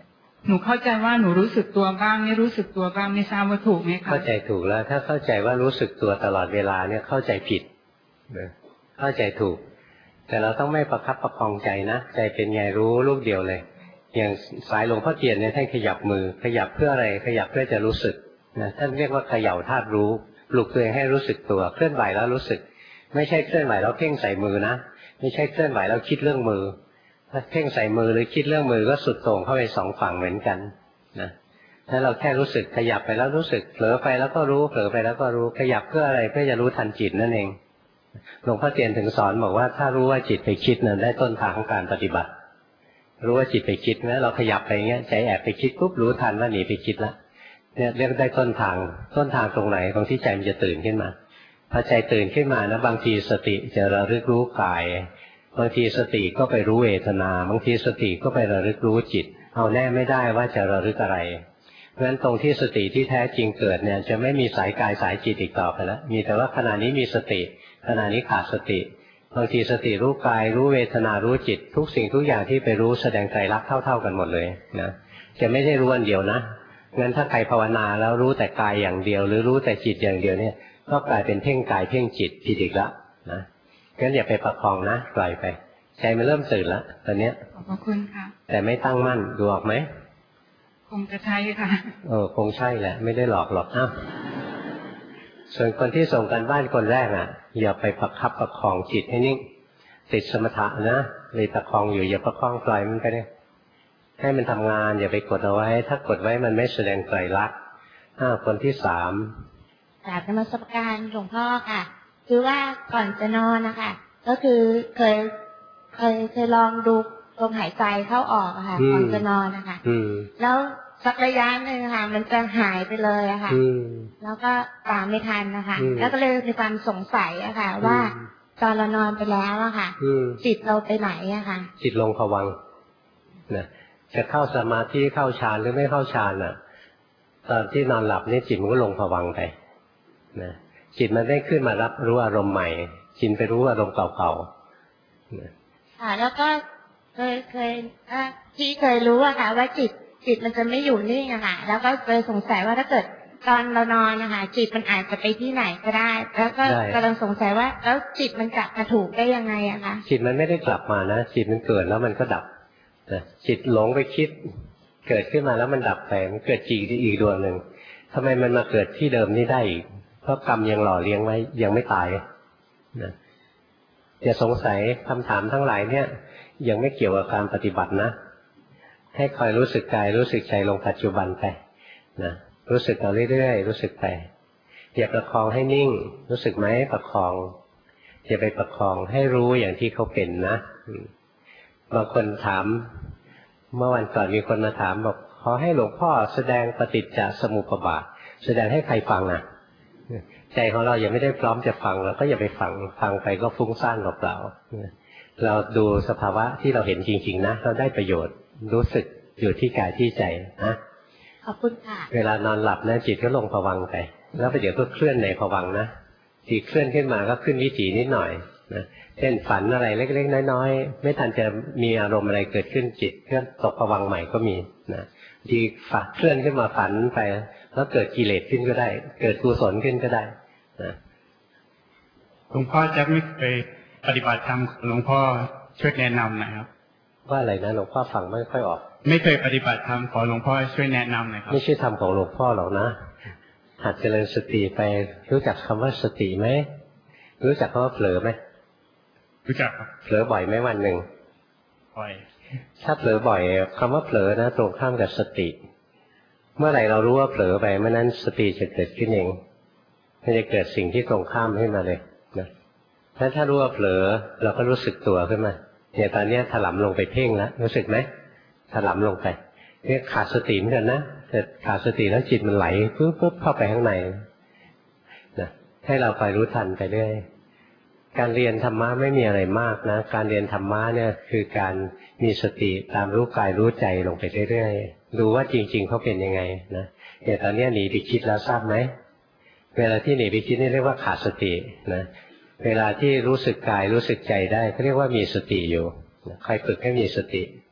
หนูเข้าใจว่าหนูรู้สึกตัวบ้างไม่รู้สึกตัวบ้างไม่ทราบว่าถูกไหมคะเข้าใจถูกแล้วถ้าเข้าใจว่ารู้สึกตัวตลอดเวลาเนี่ยเข้าใจผิดนะเข้าใจถูกแต่เราต้องไม่ประคับประคองใจนะใจเป็นไงรู้ลูกเดียวเลยอย่างสายหลวงพ่อเทียนเนี่ยท่านขยับมือขยับเพื่ออะไรขยับเพื่อจะรู้สึกนะท่านเรียกว่าเขย่าธาตุรู้ปลุกตัวเองให้รู้สึกตัวเคลื่อนไหวแล้วรู้สึกไม่ใช่เคลื่อนไหวแล้วเพ่งใส่มือนะไม่ใช่เคลื่อนไหวแล้วคิดเรื่องมือถ้าเพ่งใส่มือหรือคิดเรื่องมือก็สุดโต่งเข้าไปสองฝั่งเหมือนกันนะถ้าเราแค่รู้สึกขยับไปแล้วรู้สึกเผลอไปแล้วก็รู้เผลอไปแล้วก็รู้ขยับเพื่ออะไรเพื่อจะรู้ทันจิตนั่นเองหลวงพ่อเทียนถึงสอนบอกว่าถ้ารู้ว่าจิตไปคิดนั้นได้ต้นทางของการปฏิบัติรู้ว่าจิตไปคิดนะเราขยับไปอย่างเงี้ยใจแอบไปคิดปุ๊บรู้ทันว่าหนีไปคิดแล้วเนี่ยเรียกได้ต้นทางตรงไหนตรงที่ใจมันจะตื่นขึ้นมาพอใจตื่นขึ้นมานะบางทีสติจะระลึกรู้กายบางทีสติก็ไปรู้เวทนาบางทีสติก็ไประลึกรู้จิตเอาแน่ไม่ได้ว่าจะระลึกอะไรเพราะฉะนั้นตรงที่สติที่แท้จริงเกิดเนี่ยจะไม่มีสายกายสายจิตอีกต่อไปแล้วมีแต่ว่าขณะนี้มีสติขณะนี้ขาดสติบางทีสติรู้กายรู้เวทนารู้จิตทุกสิ่งทุกอย่างที่ไปรู้แสดงไตรลักษณ์เท่ากันหมดเลยนะจะไม่ได้รู้อันเดียวนะงั้นถ้าใครภาวนาแล้วรู้แต่กายอย่างเดียวหรือรู้แต่จิตอย่างเดียวเนี่ยก็กลายเป็นเพ่งกายเพ่งจิตผิดอีกแล้วนะงั้นอย่าไปประคองนะปล่อยไปใจมันเริ่มตื่นแล้วตอนเนี้ยขอบคุณค่ะแต่ไม่ตั้งมั่นดูออกไหมคงจะใช่ค่ะคงใช่แหละไม่ได้หลอกหรอกอ้าวส่วนคนที่ส่งกันบ้านคนแรกอ่ะอย่าไปประคับประคองจิตให้นิ่งติดสมถะนะเลยประคองอยู่อย่าประคองปล่อยมันไปเลยให้มันทำงานอย่าไปกดเอาไว้ถ้ากดไว้มันไม่แสดงไตรลักษณ์คนที่สามกราบนมัสการหลวงพ่อค่ะคือว่าก่อนจะนอนนะคะก็คือเคยลองดูลมหายใจเข้าออกค่ะก่อนจะนอนนะคะแล้วสักระยะหนึ่งค่ะมันจะหายไปเลยอะค่ะแล้วก็ตามไม่ทันนะคะแล้วก็เลยมีความสงสัยอะค่ะว่าตอนเรานอนไปแล้วอะค่ะจิตเราไปไหนอะค่ะจิตลงภวังค์นะจะเข้าสมาธิเข้าฌานหรือไม่เข้าฌานอะตอนที่นอนหลับนี่จิตมันก็ลงภวังค์ไปนะจิตมันได้ขึ้นมารับรู้อารมณ์ใหม่จิตไปรู้อารมณ์เก่าๆนะแล้วก็เคยที่เคยรู้อะค่ะว่าจิตมันจะไม่อยู่นิ่งอะค่ะแล้วก็เลยสงสัยว่าถ้าเกิดตอนเรานอนนะคะจิตมันอาจจะไปที่ไหนก็ได้แล้วก็กำลังสงสัยว่าแล้วจิตมันกลับมาถูกได้ยังไงอะคะจิตมันไม่ได้กลับมานะจิตมันเกิดแล้วมันก็ดับนะจิตหลงไปคิดเกิดขึ้นมาแล้วมันดับไปมันเกิดจิตอีกดวงหนึ่งทำไมมันมาเกิดที่เดิมนี่ได้อีกเพราะกรรมยังหล่อเลี้ยงไว้ยังไม่ตายนะอย่าสงสัยคำถามทั้งหลายเนี่ยยังไม่เกี่ยวกับการปฏิบัตินะให้คอยรู้สึกกายรู้สึกใจลงปัจจุบันไปนะรู้สึกเอาเรื่อยๆรู้สึกไปอย่าประคองให้นิ่งรู้สึกไหมประคองอย่าไปประคองให้รู้อย่างที่เขาเป็นนะบางคนถามเมื่อวันก่อนมีคนมาถามบอกขอให้หลวงพ่อแสดงปฏิจจสมุปบาทแสดงให้ใครฟังอ่ะใจของเรายังไม่ได้พร้อมจะฟังเราก็อย่าไปฟังไปก็ฟุ้งซ่านเปล่าๆเราดูสภาวะที่เราเห็นจริงๆนะเราได้ประโยชน์รู้สึกอยู่ที่กายที่ใจนะขอบคุณค่ะเวลานอนหลับนะจิตก็ลงภวังค์ไปแล้วประเดี๋ยวก็เคลื่อนในภวังค์นะจิตเคลื่อนขึ้นมาก็ขึ้นวิถีนิดหน่อยนะเช่นฝันอะไรเล็กๆน้อยๆไม่ทันจะมีอารมณ์อะไรเกิดขึ้นจิตก็ตกภวังค์ใหม่ก็มีนะทีฝันเคลื่อนขึ้นมาฝันไปแล้วเกิดกิเลสขึ้นก็ได้เกิดกุศลขึ้นก็ได้นะหลวงพ่อจะไม่เคยปฏิบัติธรรมหลวงพ่อช่วยแนะนำหน่อยครับว่าอะไรนะหลวงพ่อฟังไม่ค่อยออกไม่เคยปฏิบัติธรรมขอหลวงพ่อช่วยแนะนำหน่อยครับไม่ใช่ธรรมของหลวงพ่อหรอกนะหัดเจริญสติไปรู้จักคำว่าสติไหมรู้จักคำว่าเผลอไหมรู้จักครับเผลอบ่อยไหมวันหนึ่งบ่อยถ้าเผลอบ่อยคำว่าเผลอนะตรงข้ามกับสติเมื่อไหร่เรารู้ว่าเผลอไปเมื่อนั้นสติจะเกิดขึ้นเองมันจะเกิดสิ่งที่ตรงข้ามขึ้นมาเลยนะถ้ารู้ว่าเผลอเราก็รู้สึกตัวขึ้นมาเนี่ยตอนนี้ถลำลงไปเพ่งแล้วรู้สึกไหมถลำลงไปเนี่ยขาดสติเหมือนกันนะแต่ขาดสติแล้วจิตมันไหลปุ๊บเข้าไปข้างในนะให้เราคอยรู้ทันไปเรื่อยการเรียนธรรมะไม่มีอะไรมากนะการเรียนธรรมะเนี่ยคือการมีสติตามรู้กายรู้ใจลงไปเรื่อยๆดูว่าจริงๆเขาเป็นยังไงนะอย่างตอนนี้หนีไปคิดแล้วทราบไหมเวลาที่หนีไปคิดนี่เรียกว่าขาดสตินะเวลาที่รู้สึกกายรู้สึกใจได้เขาเรียกว่ามีสติอยู่คอยฝึกให้มีสติ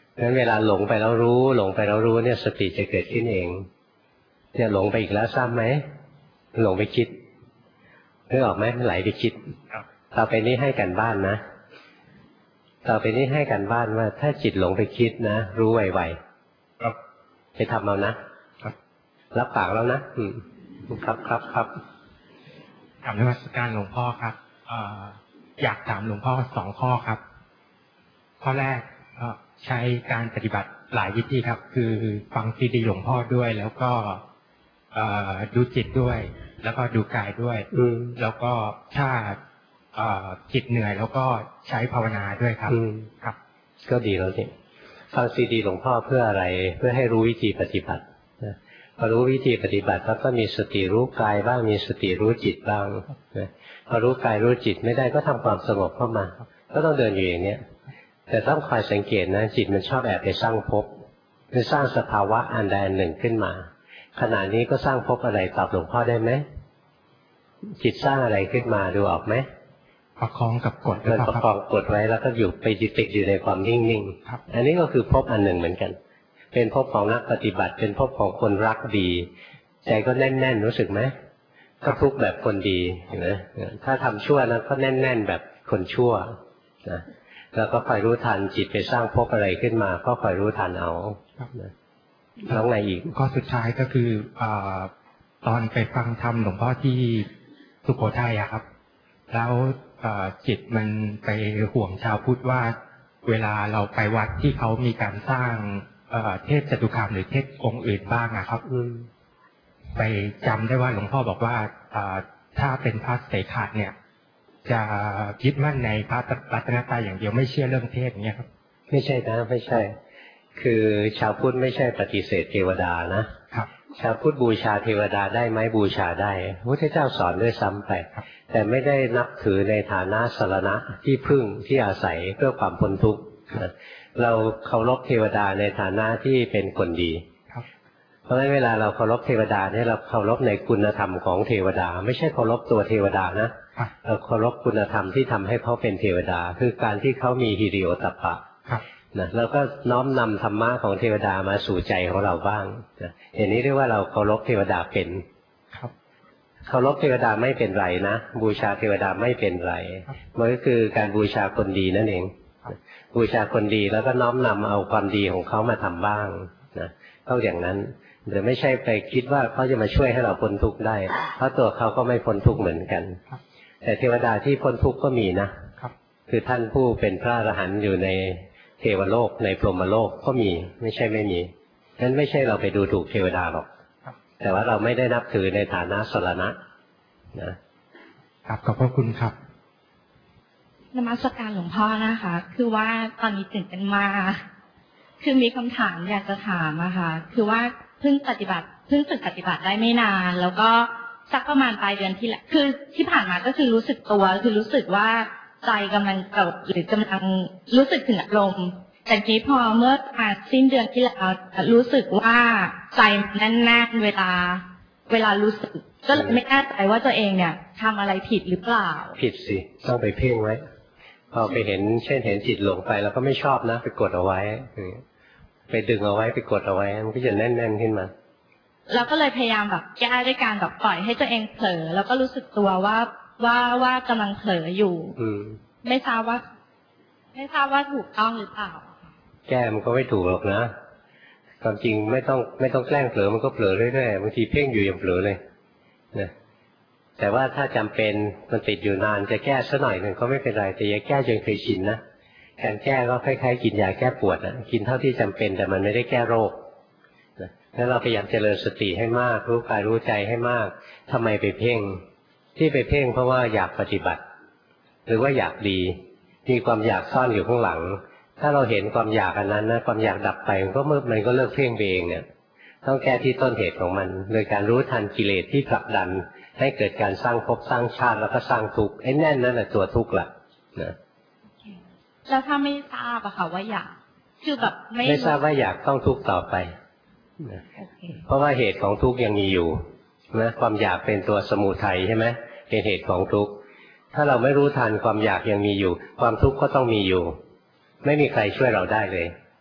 งั้นเวลาหลงไปแล้วรู้หลงไปแล้วรู้เนี่ยสติจะเกิดขึ้นเองเนี่ยหลงไปอีกแล้วทราบไหมหลงไปคิดนึกออกไหมไหลไปคิดต่อไปนี้ให้กันบ้านนะต่อไปนี้ให้กันบ้านว่าถ้าจิตหลงไปคิดนะรู้ไวๆครับไปทำเอานะครับรับปากแล้วนะครับครับกราบนมัสการหลวงพ่อครับอยากถามหลวงพ่อ2 ข้อครับข้อแรกใช้การปฏิบัติหลายวิธีครับคือฟังซีดีหลวงพ่อด้วยแล้วก็ดูจิตด้วยแล้วก็ดูกายด้วยแล้วก็ถ้าจิตเหนื่อยแล้วก็ใช้ภาวนาด้วยครับครับก็ดีแล้วนี่ฟังซีดีหลวงพ่อเพื่ออะไรเพื่อให้รู้วิธีปฏิบัติพอรู้วิธีปฏิบัติแล้วก็มีสติรู้กายบ้างมีสติรู้จิตบ้างพอรู้กายรู้จิตไม่ได้ก็ทำความสงบเข้ามาก็ต้องเดินอยู่อย่างนี้แต่ต้องคอยสังเกตนะจิตมันชอบแอบไปสร้างภพคือสร้างสภาวะอันใดอันหนึ่งขึ้นมาขณะนี้ก็สร้างภพอะไรตอบหลวงพ่อได้ไหมจิตสร้างอะไรขึ้นมาดูออกไหมประคองกับกดมันประคองกดไว้แล้วก็อยู่ไปติดอยู่ในความนิ่งๆอันนี้ก็คือภพอันหนึ่งเหมือนกันเป็นภพของนักปฏิบัติเป็นภพของคนรักดีใจก็แน่นๆรู้สึกไหมก็ทุกข์แบบคนดีนะถ้าทำชั่วนะก็แน่นๆแบบคนชั่วนะแล้วก็คอยรู้ทันจิตไปสร้างภพอะไรขึ้นมาก็คอยรู้ทันเอาแล้วไงอีกข้อสุดท้ายก็คือตอนไปฟังธรรมหลวงพ่อที่สุโขทัยครับแล้วจิตมันไปห่วงชาวพุทธว่าเวลาเราไปวัดที่เขามีการสร้างเทพจตุคามหรือเทพองค์อื่นบ้างครับไปจำได้ว่าหลวงพ่อบอกว่าถ้าเป็นพระเสขะเนี่ยจะยึดมั่นในพระรัตนตรัยอย่างเดียวไม่เชื่อเรื่องเทพเนี่ยครับไม่ใช่นะไม่ใช่คือชาวพุทธไม่ใช่ปฏิเสธเทวดานะครับชาวพุทธบูชาเทวดาได้ไหมบูชาได้พระพุทธเจ้าสอนด้วยซ้ำไปแต่ไม่ได้นับถือในฐานะสรณะที่พึ่งที่อาศัยเพื่อความพ้นทุกข์เราเคารพเทวดาในฐานะที่เป็นคนดีเพราะฉะนั้นเวลาเราเคารพเทวดาเนี่ยเราเคารพในคุณธรรมของเทวดาไม่ใช่เคารพตัวเทวดานะเราเคารพคุณธรรมที่ทำให้เขาเป็นเทวดาคือการที่เขามีหิริโอตตัปปะนะแล้วก็น้อมนำธรรมะของเทวดามาสู่ใจของเราบ้างนะอย่างนี้เรียกว่าเราเคารพเทวดาเป็นเคารพเทวดาไม่เป็นไรนะบูชาเทวดาไม่เป็นไรมันก็คือการบูชาคนดีนั่นเองบูชาคนดีแล้วก็น้อมนำเอาความดีของเขามาทำบ้างนะต้องอย่างนั้นแต่ไม่ใช่ไปคิดว่าเขาจะมาช่วยให้เราพ้นทุกข์ได้เพราะตัวเขาก็ไม่พ้นทุกข์เหมือนกันแต่เทวดาที่พ้นทุกข์ก็มีนะคือท่านผู้เป็นพระอรหันต์อยู่ในเทวโลกในพรหมโลกก็มีไม่ใช่ไม่มีนั้นไม่ใช่เราไปดูถูกเทวดาหรอกแต่ว่าเราไม่ได้นับถือในฐานะสรณะนะครับขอบพระคุณครับนมัสการหลวงพ่อนะคะคือว่าตอนนี้ตื่นเต้นมากคือมีคำถามอยากจะถามนะคะคือว่าเพิ่งฝึกปฏิบัติได้ไม่นานแล้วก็สักประมาณปลายเดือนที่แล้วคือที่ผ่านมาก็คือรู้สึกตัวคือรู้สึกว่าใจกำลังเกิดหรือกำลังรู้สึกถึงอารมณ์แต่ทีพอเมื่อสิ้นเดือนที่แล้วรู้สึกว่าใจแน่นๆเวลารู้สึกก็เลยไม่แน่ใจว่าตัวเองเนี่ยทำอะไรผิดหรือเปล่าผิดสิต้องไปเพ่งไว้พอไปเห็นเช่นเห็นจิตหลงไปแล้วก็ไม่ชอบนะไปกดเอาไว้ไปดึงเอาไว้ไปกดเอาไว้มันก็จะแน่นๆขึ้นมาเราก็เลยพยายามแบบแก้ด้วยการแบบปล่อยให้ตัวเองเผลอแล้วก็รู้สึกตัวว่ากำลังเผลออยู่ไม่ทราบว่าถูกต้องหรือเปล่าแก้มันก็ไม่ถูกหรอกนะความจริงไม่ต้องแกล้งเผลอมันก็เผลอเรื่อยๆบางทีเพ่งอยู่ยังเผลอเลยนะแต่ว่าถ้าจำเป็นมันติดอยู่นานจะแก้สักหน่อยหนึ่งก็ไม่เป็นไรแต่อย่าแก้จนเคยชินนะการแก้ก็คล้ายๆกินยาแก้ปวดนะกินเท่าที่จำเป็นแต่มันไม่ได้แก้โรคนะแล้วเราพยายามเจริญสติให้มากรู้กายรู้ใจให้มากทำไมไปเพ่งที่ไปเพ่งเพราะว่าอยากปฏิบัติหรือว่าอยากดีมีความอยากซ่อนอยู่ข้างหลังถ้าเราเห็นความอยากอันนั้นนะความอยากดับไปมันก็เลิกเพ่งไปเองเนี่ยต้องแก้ที่ต้นเหตุของมันโดยการรู้ทันกิเลสที่ผลักดันให้เกิดการสร้างภพสร้างชาติแล้วก็สร้างทุกข์ไอ้แน่นนั่นแหละตัวทุกข์ละนะแล้วถ้าไม่ทราบอะค่ะว่าอยากคือแบบไม่ทราบว่าอยากต้องทุกข์ต่อไปนะเพราะว่าเหตุของทุกข์ยังมีอยู่นะความอยากเป็นตัวสมุทัยใช่ไหมเป็นเหตุของทุกข์ถ้าเราไม่รู้ทันความอยากยังมีอยู่ความทุกข์ก็ต้องมีอยู่ไม่มีใครช่วยเราได้เลย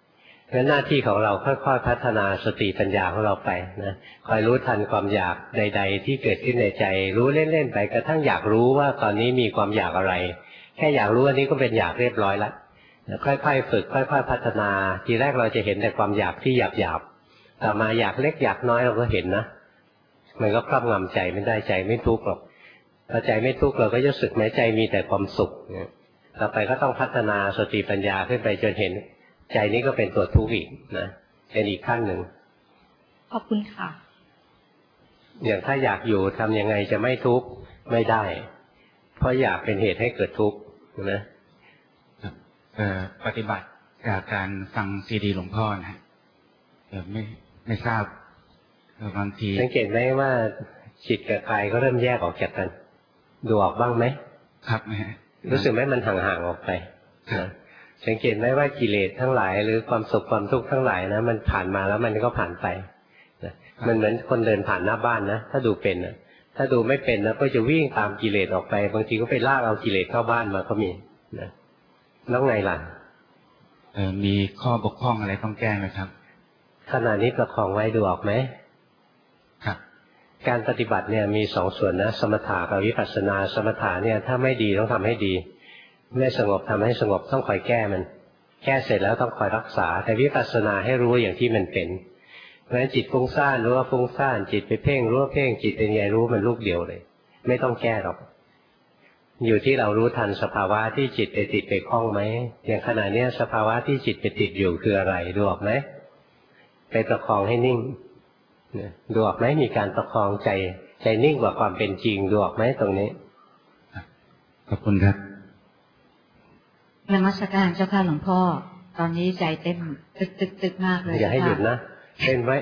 งั้นหน้าที่ของเราค่อยๆพัฒนาสติปัญญาของเราไปนะคอยรู้ทันความอยากใดๆที่เกิดขึ้นในใจรู้เล่นๆไปกระทั่งอยากรู้ว่าตอนนี้มีความอยากอะไรแค่อยากรู้อันนี้ก็เป็นอยากเรียบร้อยแล้วค่อยๆฝึกค่อยๆพัฒนาทีแรกเราจะเห็นแต่ความอยากที่หยาบๆต่อมาอยากเล็กอยากน้อยเราก็เห็นนะมันก็ครอบงำใจไม่ได้ใจไม่ทุกข์หรอกพอใจไม่ทุกข์เราก็รู้สึกแม้ใจมีแต่ความสุขต่อไปก็ต้องพัฒนาสติปัญญาขึ้นไปจนเห็นใจนี้ก็เป็นตัวทุกข์อีกนะเป็นอีกขั้นหนึ่งขอบคุณค่ะอย่างถ้าอยากอยู่ทำยังไงจะไม่ทุกข์ไม่ได้เพราะอยากเป็นเหตุให้เกิดทุกข์นะปฏิบัติจากการฟังซีดีหลวงพ่อนะไม่ทราบบางทีสังเกตไหมว่าจิตกับกายก็เริ่มแยกออกจากกันดูออกบ้างไหมครับรู้สึกไหมมันห่างๆออกไปสังเกตไหมว่ากิเลสทั้งหลายหรือความสุขความทุกข์ทั้งหลายนะมันผ่านมาแล้วมันก็ผ่านไปมันเหมือนคนเดินผ่านหน้าบ้านนะถ้าดูเป็นนะถ้าดูไม่เป็นนะก็จะวิ่งตามกิเลสออกไปบางทีก็ไปลากเอากิเลสเข้าบ้านมาก็มีนะแล้วไงล่ะมีข้อบกพร่องอะไรต้องแก้ไหมครับขณะนี้ประคองไว้ดูออกไหมครับการปฏิบัติเนี่ยมีสองส่วนนะสมถะกับวิปัสสนาสมถะเนี่ยถ้าไม่ดีต้องทำให้ดีไม่สงบทำให้สงบต้องคอยแก้มันแก้เสร็จแล้วต้องคอยรักษาแต่วิปัสสนาให้รู้อย่างที่มันเป็นเพราะฉะนั้นจิตฟุ้งซ่านรู้ว่าฟุ้งซ่านจิตไปเพ่งรู้ว่าเพ่งจิตเป็นไงรู้มันลูกเดียวเลยไม่ต้องแก้หรอกอยู่ที่เรารู้ทันสภาวะที่จิตไปติดไปคล้องไหมอย่างขณะนี้สภาวะที่จิตไปติดอยู่คืออะไรดูออกไหมไปประคองให้นิ่งดูออกไหมมีการประคองใจนิ่งกว่าความเป็นจริงดูออกไหมตรงนี้ขอบคุณครับนมัสการเจ้าค่ะหลวงพ่อตอนนี้ใจเต้นตึกมากเลยอย่าให้หยุดนะเต้นไว้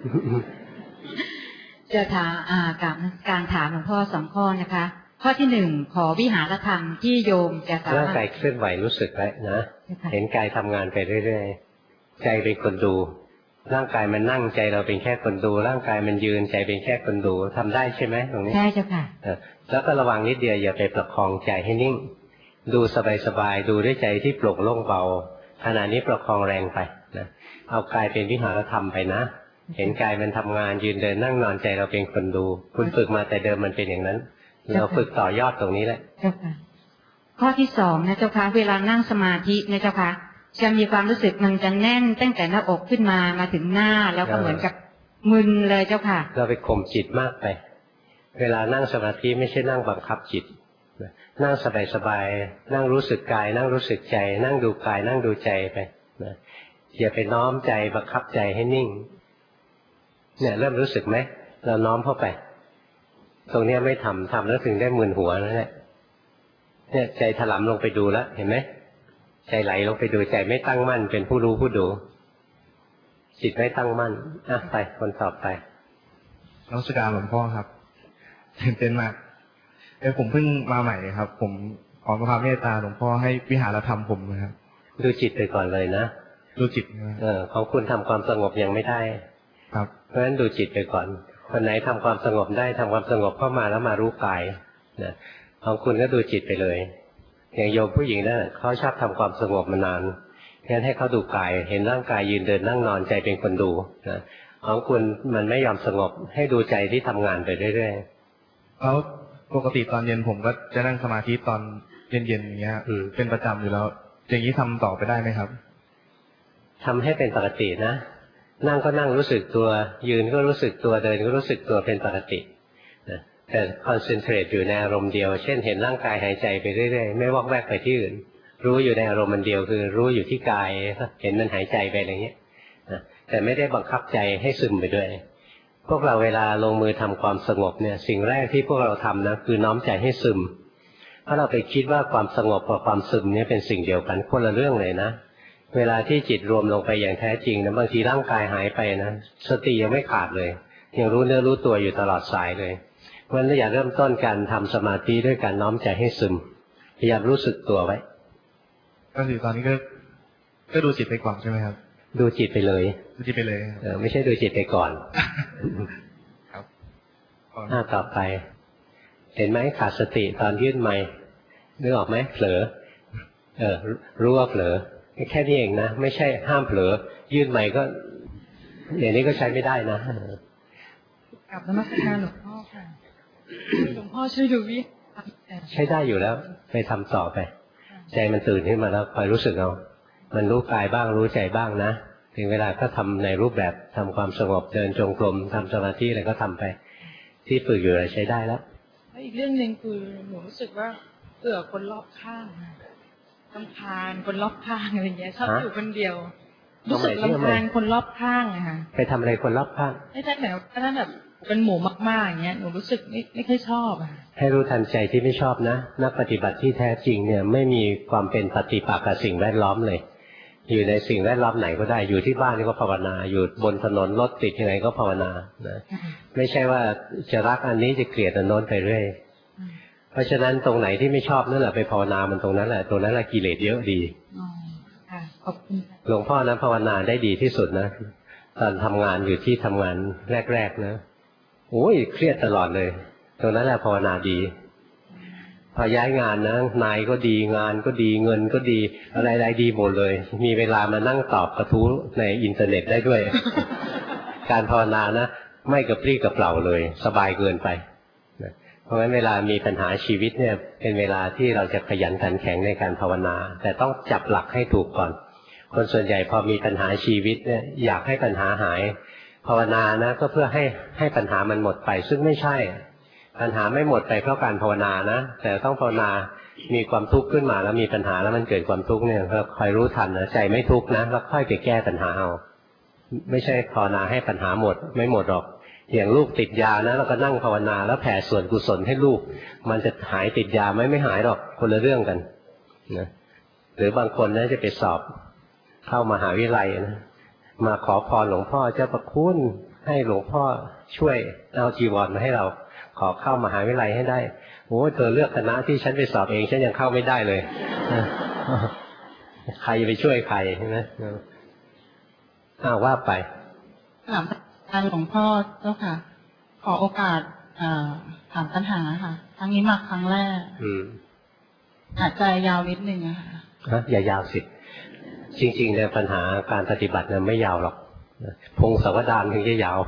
จะถามการถามหลวงพ่อ2 ข้อนะคะข้อที่1ขอวิหารธรรมที่โยมจะสามารถร่างกายเคลื่อนไหวรู้สึกไว้นะเห็นกายทำงานไปเรื่อยๆใจเป็นคนดูร่างกายมันนั่งใจเราเป็นแค่คนดูร่างกายมันยืนใจเป็นแค่คนดูทำได้ใช่ไหมตรงนี้ใช่เจ้าค่ะแล้วก็ระวังนิดเดียวอย่าไปประคองใจให้นิ่งดูสบายๆดูด้วยใจที่โปร่งโล่งเบาขณะนี้ประคองแรงไปนะเอากายเป็นวิหารธรรมไปนะเห็นกายมันทำงานยืนเดินนั่งนอนใจเราเป็นคนดูคุณฝึกมาแต่เดิมมันเป็นอย่างนั้นเราฝึกต่อยอดตรงนี้แหละเจ้าค่ะข้อที่2นะเจ้าค่ะเวลานั่งสมาธินะเจ้าค่ะจะมีความรู้สึกมันจะแน่นตั้งแต่หน้าอกขึ้นมาถึงหน้าแล้วก็เหมือนกับมึนเลยเจ้าค่ะเราไปข่มจิตมากไปเวลานั่งสมาธิไม่ใช่นั่งบังคับจิตนั่งสบายๆนั่งรู้สึกกายนั่งรู้สึกใจนั่งดูกายนั่งดูใจไปนะอย่าไปน้อมใจบังคับใจให้นิ่งเนี่ยเริ่มรู้สึกไหมเราน้อมเข้าไปตรงนี้ไม่ทำแล้วถึงได้มึนหัวนั่นแหละเนี่ยใจถลำลงไปดูแล้วเห็นไหมใจไหลลงไปดูใจไม่ตั้งมั่นเป็นผู้รู้ผู้ดูจิตไม่ตั้งมั่นไปคนต่อไปนักศึกษาหลวงพ่อครับตื่นเต้นมากผมเพิ่งมาใหม่ครับผมขอความเมตตาหลวงพ่อให้วิหารธรรมผมนะครับดูจิตไปก่อนเลยนะดูจิตของคุณทำความสงบยังไม่ได้ครับเพราะฉะนั้นดูจิตไปก่อนคนไหนทำความสงบได้ทำความสงบเข้ามาแล้วมารู้กายนะของคุณก็ดูจิตไปเลยอย่างโยมผู้หญิงนั่นเขาชอบทำความสงบมานานงั้นให้เขาดูกายเห็นร่างกายยืนเดินนั่งนอนใจเป็นคนดูนะของคุณมันไม่ยอมสงบให้ดูใจที่ทำงานไปเรื่อยๆแล้วปกติตอนเย็นผมก็จะนั่งสมาธิตอนเย็นๆอย่างเงี้ยเป็นประจำอยู่แล้วอย่างนี้ทำต่อไปได้ไหมครับทำให้เป็นปกตินะนั่งก็นั่งรู้สึกตัวยืนก็รู้สึกตัวเดินก็รู้สึกตัวเป็นปกตินะแต่คอนเซนเทรตอยู่ในอารมณ์เดียวเช่นเห็นร่างกายหายใจไปเรื่อยๆไม่วอกแวกไปที่อื่นรู้อยู่ในอารมณ์มันเดียวคือรู้อยู่ที่กายเห็นมันหายใจไปอะไรเงี้ยนะแต่ไม่ได้บังคับใจให้ซึมไปด้วยพวกเราเวลาลงมือทำความสงบเนี่ยสิ่งแรกที่พวกเราทำนะคือน้อมใจให้ซึมเพราะเราไปคิดว่าความสงบกับความซึมเนี่ยเป็นสิ่งเดียวกันคนละเรื่องเลยนะเวลาที่จิตรวมลงไปอย่างแท้จริงนะบางทีร่างกายหายไปนะสติยังไม่ขาดเลยยังรู้เนื้อรู้ตัวอยู่ตลอดสายเลยเพราะฉะนั้นอย่าเริ่มต้นการทำสมาธิด้วยการน้อมใจให้ซึมพยายามรู้สึกตัวไว้ก็คือตอนนี้ก็ดูจิตไปก่อนใช่ไหมครับดูจิตไปเลยดูจิตไปเลยไม่ใช่ดูจิตไปก่อนครับต่อไปเห็นไหมขาดสติตอนยื่นไมค์นึกออกไหมเผลอรู้ว่าเผลอแค่นี้เองนะไม่ใช่ห้ามเผลอยื่นใหม่ก็อย่างนี้ก็ใช้ไม่ได้นะกลับนมัสการหลวงพ่อค่ะหลวงพ่อช่วยดูวิใช้ได้อยู่แล้วไปทำต่อไปใจมันตื่นขึ้นมาแล้วคอยรู้สึกเอามันรู้กายบ้างรู้ใจบ้างนะถึงเวลาก็ทำในรูปแบบทำความสงบเดินจงกรมทำสมาธิอะไรก็ทำไปที่ฝึกอยู่อะไรใช้ได้แล้วอีกเรื่องหนึ่งคือหนูรู้สึกว่าเบื่อคนรอบข้างรำคาญคนรอบข้างอะไรเงี้ยชอบอยู่คนเดียวรู้สึกรำคาญคนรอบข้างอะค่ะไปทำอะไรคนรอบข้างไม่ใช่แบบถ้าแบบเป็นหมู่มากๆอย่างเงี้ยหนูรู้สึกไม่ค่อยชอบอะให้รู้ทันใจที่ไม่ชอบนะนักปฏิบัติที่แท้จริงเนี่ยไม่มีความเป็นปฏิปักษ์กับสิ่งแวดล้อมเลยอยู่ในสิ่งแวดล้อมไหนก็ได้อยู่ที่บ้านก็ภาวนาอยู่บนถนนรถติดยังไงก็ภาวนานะไม่ใช่ว่าจะรักอันนี้จะเกลียดอันโน้นไปเรื่อยเพราะฉะนั้นตรงไหนที่ไม่ชอบนั่นแหละไปภาวนามันตรงนั้นแหละตรงนั้นแหละกิเลสเยอะดีหลวงพ่อนะภาวนาได้ดีที่สุดนะตอนทำงานอยู่ที่ทำงานแรกๆนะโอ้ยเครียดตลอดเลยตรงนั้นแหละภาวนาดีพอย้ายงานนะนายก็ดีงานก็ดีเงินก็ดีอะไรๆดีหมดเลยมีเวลามานั่งตอบกระทู้ในอินเทอร์เน็ตได้ด้วย การภาวนานะไม่กระปรี้กระเปร่าเลยสบายเกินไปเพราะฉะนั้นเวลามีปัญหาชีวิตเนี่ยเป็นเวลาที่เราจะขยันขันแข็งในการภาวนาแต่ต้องจับหลักให้ถูกก่อนคนส่วนใหญ่พอมีปัญหาชีวิตเนี่ยอยากให้ปัญหาหายภาวนานะก็เพื่อให้ปัญหามันหมดไปซึ่งไม่ใช่ปัญหาไม่หมดไปเพราะการภาวนานะแต่ต้องภาวนามีความทุกข์ขึ้นมาแล้วมีปัญหาแล้วมันเกิดความทุกข์เนี่ยเราคอยรู้ทันนะใจไม่ทุกข์นะแล้วค่อยไปแก้ปัญหาเอาไม่ใช่ภาวนาให้ปัญหาหมดไม่หมดหรอกอย่างลูกติดยานะเราก็นั่งภาวนาแล้วแผ่ส่วนกุศลให้ลูกมันจะหายติดยาไม่หายหรอกคนละเรื่องกันนะหรือบางคนนะจะไปสอบเข้ามหาวิทยาลัยนะมาขอพรหลวงพ่อเจ้าประคุณให้หลวงพ่อช่วยเอาจีวรมาให้เราขอเข้ามหาวิทยาลัยให้ได้โอ้เธอเลือกคณะที่ฉันไปสอบเองฉันยังเข้าไม่ได้เลยใครจะไปช่วยใครใช่ไหมว่าไปถามท่านหลวงพ่อเจ้าค่ะขอโอกาสถามปัญหาค่ะครั้งนี้มาครั้งแรกอาจจะยาวนิดนึงอะค่ะอย่ายาวสิจริงๆเนี่ยปัญหาการปฏิบัติเนี่ยไม่ยาวหรอกพงศาวดารถึงจะยาว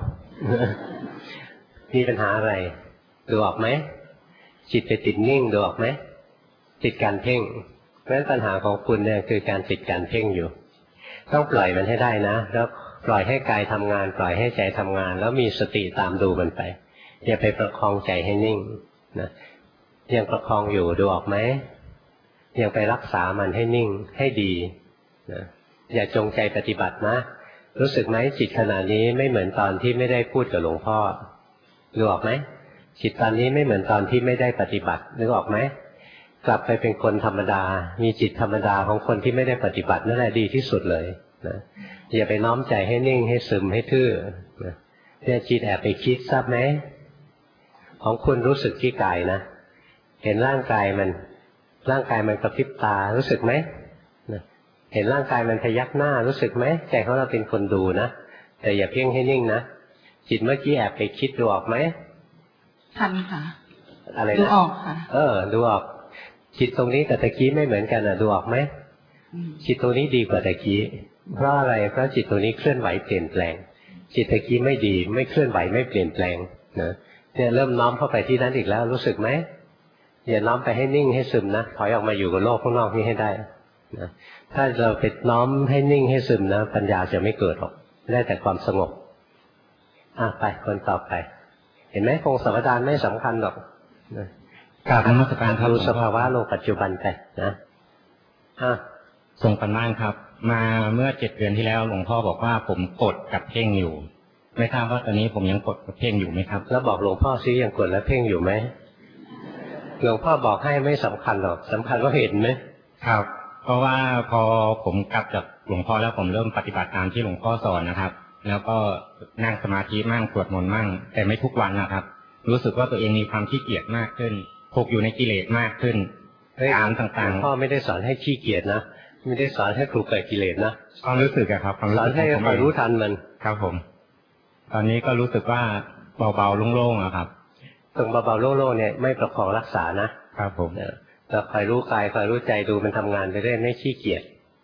มีปัญหาอะไรดูออกไหมจิตไปติดนิ่งดูออกไหมติดการเพ่งเพราะฉะนั้นปัญหาของคุณเนี่ยคือการติดการเพ่งอยู่ต้องปล่อยมันให้ได้นะแล้วปล่อยให้กายทำงานปล่อยให้ใจทำงานแล้วมีสติตามดูมันไปอย่าไปประคองใจให้นิ่งนะยังประคองอยู่ดูออกไหมยังไปรักษามันให้นิ่งให้ดีนะอย่าจงใจปฏิบัตินะรู้สึกไหมจิตขณะนี้ไม่เหมือนตอนที่ไม่ได้พูดกับหลวงพ่อดูออกไหมจิตตอนนี้ไม่เหมือนตอนที่ไม่ได้ปฏิบัตินึกออกไหมกลับไปเป็นคนธรรมดามีจิตธรรมดาของคนที่ไม่ได้ปฏิบัตินั่นแหละดีที่สุดเลยนะอย่าไปน้อมใจให้นิ่งให้ซึมให้ทื่อนะเนี่ยจิตแอบไปคิดทราบไหมของคุณรู้สึกที่กายนะเห็นร่างกายมันกระพริบตารู้สึกไหมนะเห็นร่างกายมันพยักหน้ารู้สึกไหมใจของเราเป็นคนดูนะแต่อย่าเพ่งให้นิ่งนะจิตเมื่อกี้แอบไปคิดดูออกไหมทันค่ะอะไรนะดูออกค่ะดูออกจิตตรงนี้กับตะกี้ไม่เหมือนกันดูออกไหมจิตตรงนี้ดีกว่าตะกี้เพราะอะไรเพราะจิตตรงนี้เคลื่อนไหวเปลี่ยนแปลงจิตตะกี้ไม่ดีไม่เคลื่อนไหวไม่เปลี่ยนแปลงนะเนี่ยเริ่มน้อมเข้าไปที่นั้นอีกแล้วรู้สึกไหมอย่าน้อมไปให้นิ่งให้ซึมนะถอยออกมาอยู่กับโลกข้างนอกนี้ให้ได้นะถ้าเราไปน้อมให้นิ่งให้ซึมนะปัญญาจะไม่เกิดหรอกได้แต่ความสงบไปคนต่อไปเห็นไหมพงศาวดารไม่สำคัญหรอกกราบนมัสการครับดูสภาวะโลกปัจจุบันไปนะส่งกันบ้านครับมาเมื่อ7 เดือนที่แล้วหลวงพ่อบอกว่าผมกดกับเพ่งอยู่ไม่ทราบว่าตอนนี้ผมยังกดกับเพ่งอยู่ไหมครับแล้วบอกหลวงพ่อซิยังกดและเพ่งอยู่ไหมหลวงพ่อบอกให้ไม่สำคัญหรอกสำคัญว่าเห็นไหมครับเพราะว่าพอผมกลับจากหลวงพ่อแล้วผมเริ่มปฏิบัติตามที่หลวงพ่อสอนนะครับแล้วก็นั่งสมาธิมั่งสวดมนต์มั่งแต่ไม่ทุกวันนะครับรู้สึกว่าตัวเองมีความขี้เกียจมากขึ้นผูกอยู่ในกิเลสมากขึ้นการต่างๆพ่อไม่ได้สอนให้ขี้เกียจนะไม่ได้สอนให้ผูกกับกิเลสนะความรู้สึกอะครับสอนให้คอยรู้ทันมันครับผมตอนนี้ก็รู้สึกว่าเบาๆโล่งๆอะครับตรงเบาๆโล่งๆเนี่ยไม่ประคองรักษานะครับผมเราคอยรู้กายคอยรู้ใจดูมันทำงานไปเรื่อยไม่ขี้เกียจ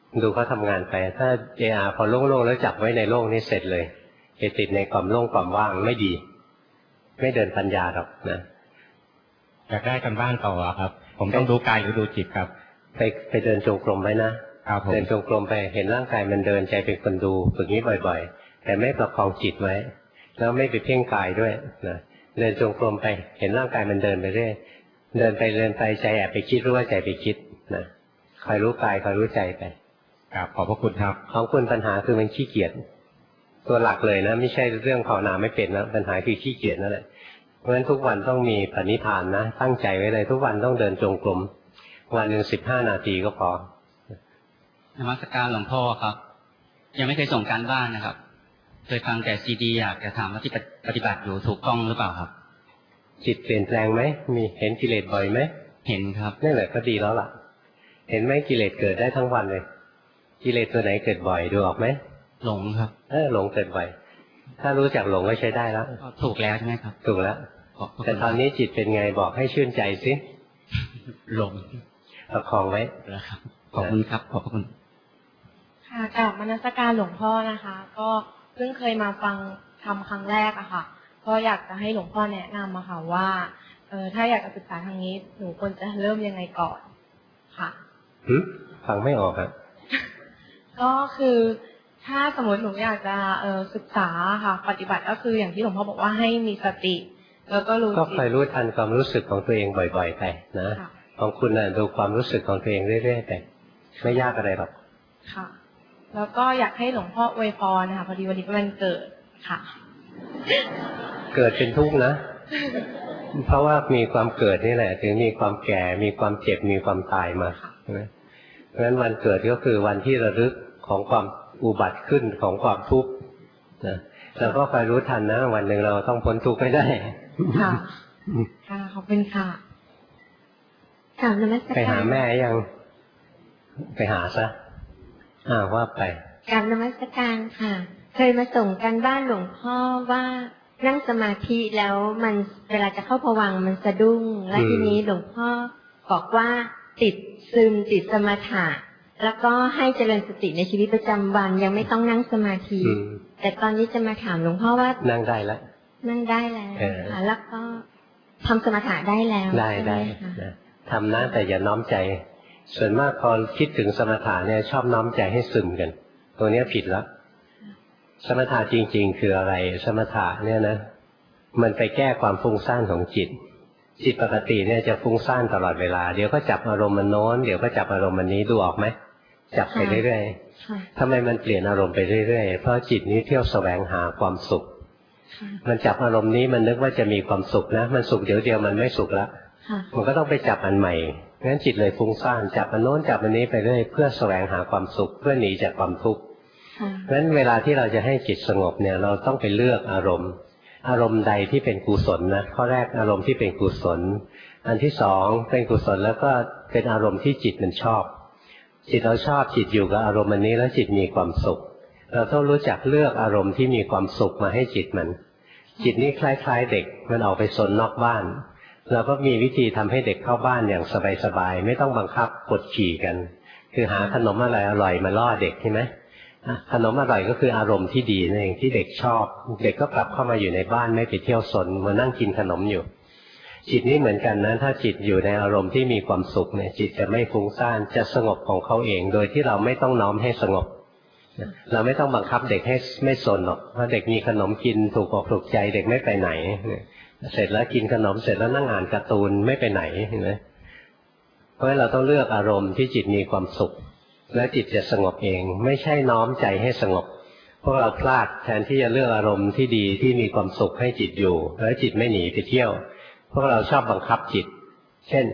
ดูเขาทำงานไปถ้าพอโล่งๆแล้วจับไว้ในโล่งนี่เสร็จเลยไปติดในความโล่งความว่างไม่ดี ไม่เดินปัญญาหรอกนะอยากได้กันบ้านต่อครับ ผมต้องดูกายหรือดูจิตครับไปเดินจงกรมไว้นะเดินจงกรมไปเห็นร่างกายมันเดินใจเป็นคนดูฝึกนี้บ่อยๆแต่ไม่ประคองจิตไว้แล้วไม่ไปเพ่งกายด้วยนะเดินจงกรมไปเห็นร่างกายมันเดินไปเรื่อยเดินไปใจแอบไปคิดรู้ว่าใจไปคิดนะคอยรู้กายคอยรู้ใจไปครับขอบพระคุณครับของคุณปัญหาคือมันขี้เกียจตัวหลักเลยนะไม่ใช่เรื่องภาวนาไม่เป็นนะปัญหาคือขี้เกียจนั่นแหละเพราะฉะนั้นทุกวันต้องมีปณิธานนะตั้งใจไว้เลยทุกวันต้องเดินจงกรมวันหนึ่ง15 นาทีก็พอนมัสการหลวงพ่อครับยังไม่เคยส่งการบ้านนะครับเคยฟังแต่ซีดีอยากจะถามว่าที่ปฏิบัติอยู่ถูกต้องหรือเปล่าครับจิตเปลี่ยนแปลงไหมมีเห็นกิเลสบ่อยไหมเห็นครับนั่นแหละก็ดีแล้วล่ะเห็นไหมกิเลสเกิดได้ทั้งวันเลยกิเลสตัวไหนเกิดบ่อยดูออกไหมหลงครับหลงเกิดบ่อยถ้ารู้จักหลงก็ใช้ได้แล้วถูกแล้วใช่ไหมครับถูกแล้วแต่ตอนนี้จิตเป็นไงบอกให้ชื่นใจสิหลงประคองไว้ครับขอบคุณครับขอบคุณค่ะกราบนมัสการหลวงพ่อนะคะก็เพิ่งเคยมาฟังทำครั้งแรกอะค่ะก็อยากจะให้หลวงพ่อแนะนำมาค่ะว่าถ้าอยากจะศึกษาทางนี้หนูควรจะเริ่มยังไงก่อนค่ะฟังไม่ออกครับก็คือถ้าสมมติหนูอยากจะศึกษาค่ะปฏิบัติก็คืออย่างที่หลวงพ่อบอกว่าให้มีสติแล้วก็รู้ก็คอยรู้ทันความรู้สึกของตัวเองบ่อยๆไปนะของคุณน่ะดูความรู้สึกของตัวเองเรื่อยๆไปไม่ยากอะไรหรอกค่ะแล้วก็อยากให้หลวงพ่ออวยพรนะคะพอดีวันนี้เป็นวันเกิดค่ะเกิดเป็นทุกข์นะเพราะว่ามีความเกิดนี่แหละถึงมีความแก่มีความเจ็บมีความตายมาเพราะฉะนั้นวันเกิดก็คือวันที่ระลึกของความอุบัติขึ้นของความทุกข์นะเราก็คอยรู้ทันนะวันหนึ่งเราต้องพ้นทุกข์ไม่ได้ค่ะค่ะขอบคุณค่ะกราบนมัสการไปหาแม่ยังไปหาซะว่าไปกราบนมัสการค่ะเคยมาส่งกันบ้านหลวงพ่อว่านั่งสมาธิแล้วมันเวลาจะเข้าภวังค์มันสะดุ้งและทีนี้หลวงพ่อบอกว่าติดซึมติดสมาธิแล้วก็ให้เจริญสติในชีวิตประจำวันยังไม่ต้องนั่งสมาธิแต่ตอนนี้จะมาถามหลวงพ่อว่านั่งได้แล้วนั่งได้แล้วค่ะแล้วก็ทำสมาธิได้แล้วได้ทำนะแต่อย่าน้อมใจส่วนมากพอคิดถึงสมถะเนี่ยชอบน้อมใจให้ซึมกันตัวนี้ผิดแล้วสมถะจริงๆคืออะไรสมถะเนี่ยนะมันไปแก้ความฟุ้งซ่านของจิตปกติเนี่ยจะฟุ้งซ่านตลอดเวลาเดี๋ยวก็จับอารมณ์มันโน้นเดี๋ยวก็จับอารมณ์มันนี้ดูออกไหมจับไปเรื่อยๆทำไมมันเปลี่ยนอารมณ์ไปเรื่อยๆเพราะจิตนี้เที่ยวแสวงหาความสุขมันจับอารมณ์นี้มันนึกว่าจะมีความสุขนะมันสุขเดี๋ยวเดียวมันไม่สุขละมันก็ต้องไปจับอันใหม่งั้นจิตเลยฟุ้งซ่านจับอันโน้นจับอันนี้ไปเรื่อยเพื่อแสวงหาความสุขเพื่อหนีจากความทุกข์งั้นเวลาที่เราจะให้จิตสงบเนี่ยเราต้องไปเลือกอารมณ์ใดที่เป็นกุศลนะข้อแรกอารมณ์ที่เป็นกุศลอันที่สองเป็นกุศลแล้วก็เป็นอารมณ์ที่จิตมันชอบจิตเราชอบจิตอยู่กับอารมณ์อันนี้แล้วจิตมีความสุขเราต้องรู้จักเลือกอารมณ์ที่มีความสุขมาให้จิตมันจิตนี้คล้ายๆเด็กมันออกไปซนนอกบ้านเราก็มีวิธีทำให้เด็กเข้าบ้านอย่างสบายๆไม่ต้องบังคับกดขี่กันคือหาขนมอะไรอร่อยมาล่อเด็กใช่ไหมขนมอร่อยก็คืออารมณ์ที่ดีนั่นเองที่เด็กชอบเด็กก็กลับเข้ามาอยู่ในบ้านไม่ไปเที่ยวซนมานั่งกินขนมอยู่จิตนี้เหมือนกันนะถ้าจิตอยู่ในอารมณ์ที่มีความสุขเนี่ยจิตจะไม่ฟุ้งซ่านจะสงบของเขาเองโดยที่เราไม่ต้องน้อมให้สงบเราไม่ต้องบังคับเด็กให้ไม่ซนหรอกเพราะเด็กมีขนมกินถูกอกถูกใจเด็กไม่ไปไหนเสร็จแล้วกินขนมเสร็จแล้วนั่งอ่านการ์ตูนไม่ไปไหนเห็นไหมเพราะฉะนั้นเราต้องเลือกอารมณ์ที่จิตมีความสุขแล้วจิตจะสงบเองไม่ใช่น้อมใจให้สงบพวกเราพลาดแทนที่จะเลือกอารมณ์ที่ดีที่มีความสุขให้จิตอยู่แล้วจิตไม่หนีไปเที่ยวพวกเราชอบบังคับจิตเช่น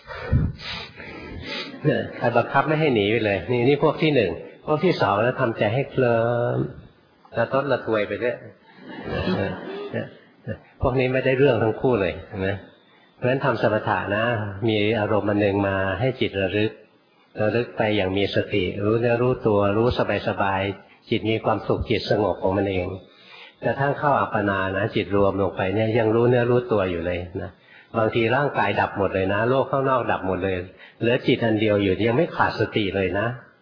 ใครบังคับไม่ให้หนีไปเลยนี่พวกที่หนึ่งพวกที่สองแล้วทำใจให้เคลิ้มละต้นละทวยไปด้วยพวกนี้ไม่ได้เรื่องทั้งคู่เลยนะเพราะฉะนั้นทำสมถะนะมีอารมณ์อันหนึ่งมาให้จิตระลึกไปอย่างมีสติรู้เนื้อรู้ตัวรู้สบายๆจิตมีความสุขจิตสงบของมันเองกระทั่งเข้าอัปปนานะจิตรวมลงไปเนี่ยยังรู้เนื้อรู้ตัวอยู่เลยนะบางทีร่างกายดับหมดเลยนะโลกข้างนอกดับหมดเลยเหลือจิตอันเดียวอยู่ยังไม่ขาดสติเลยนะ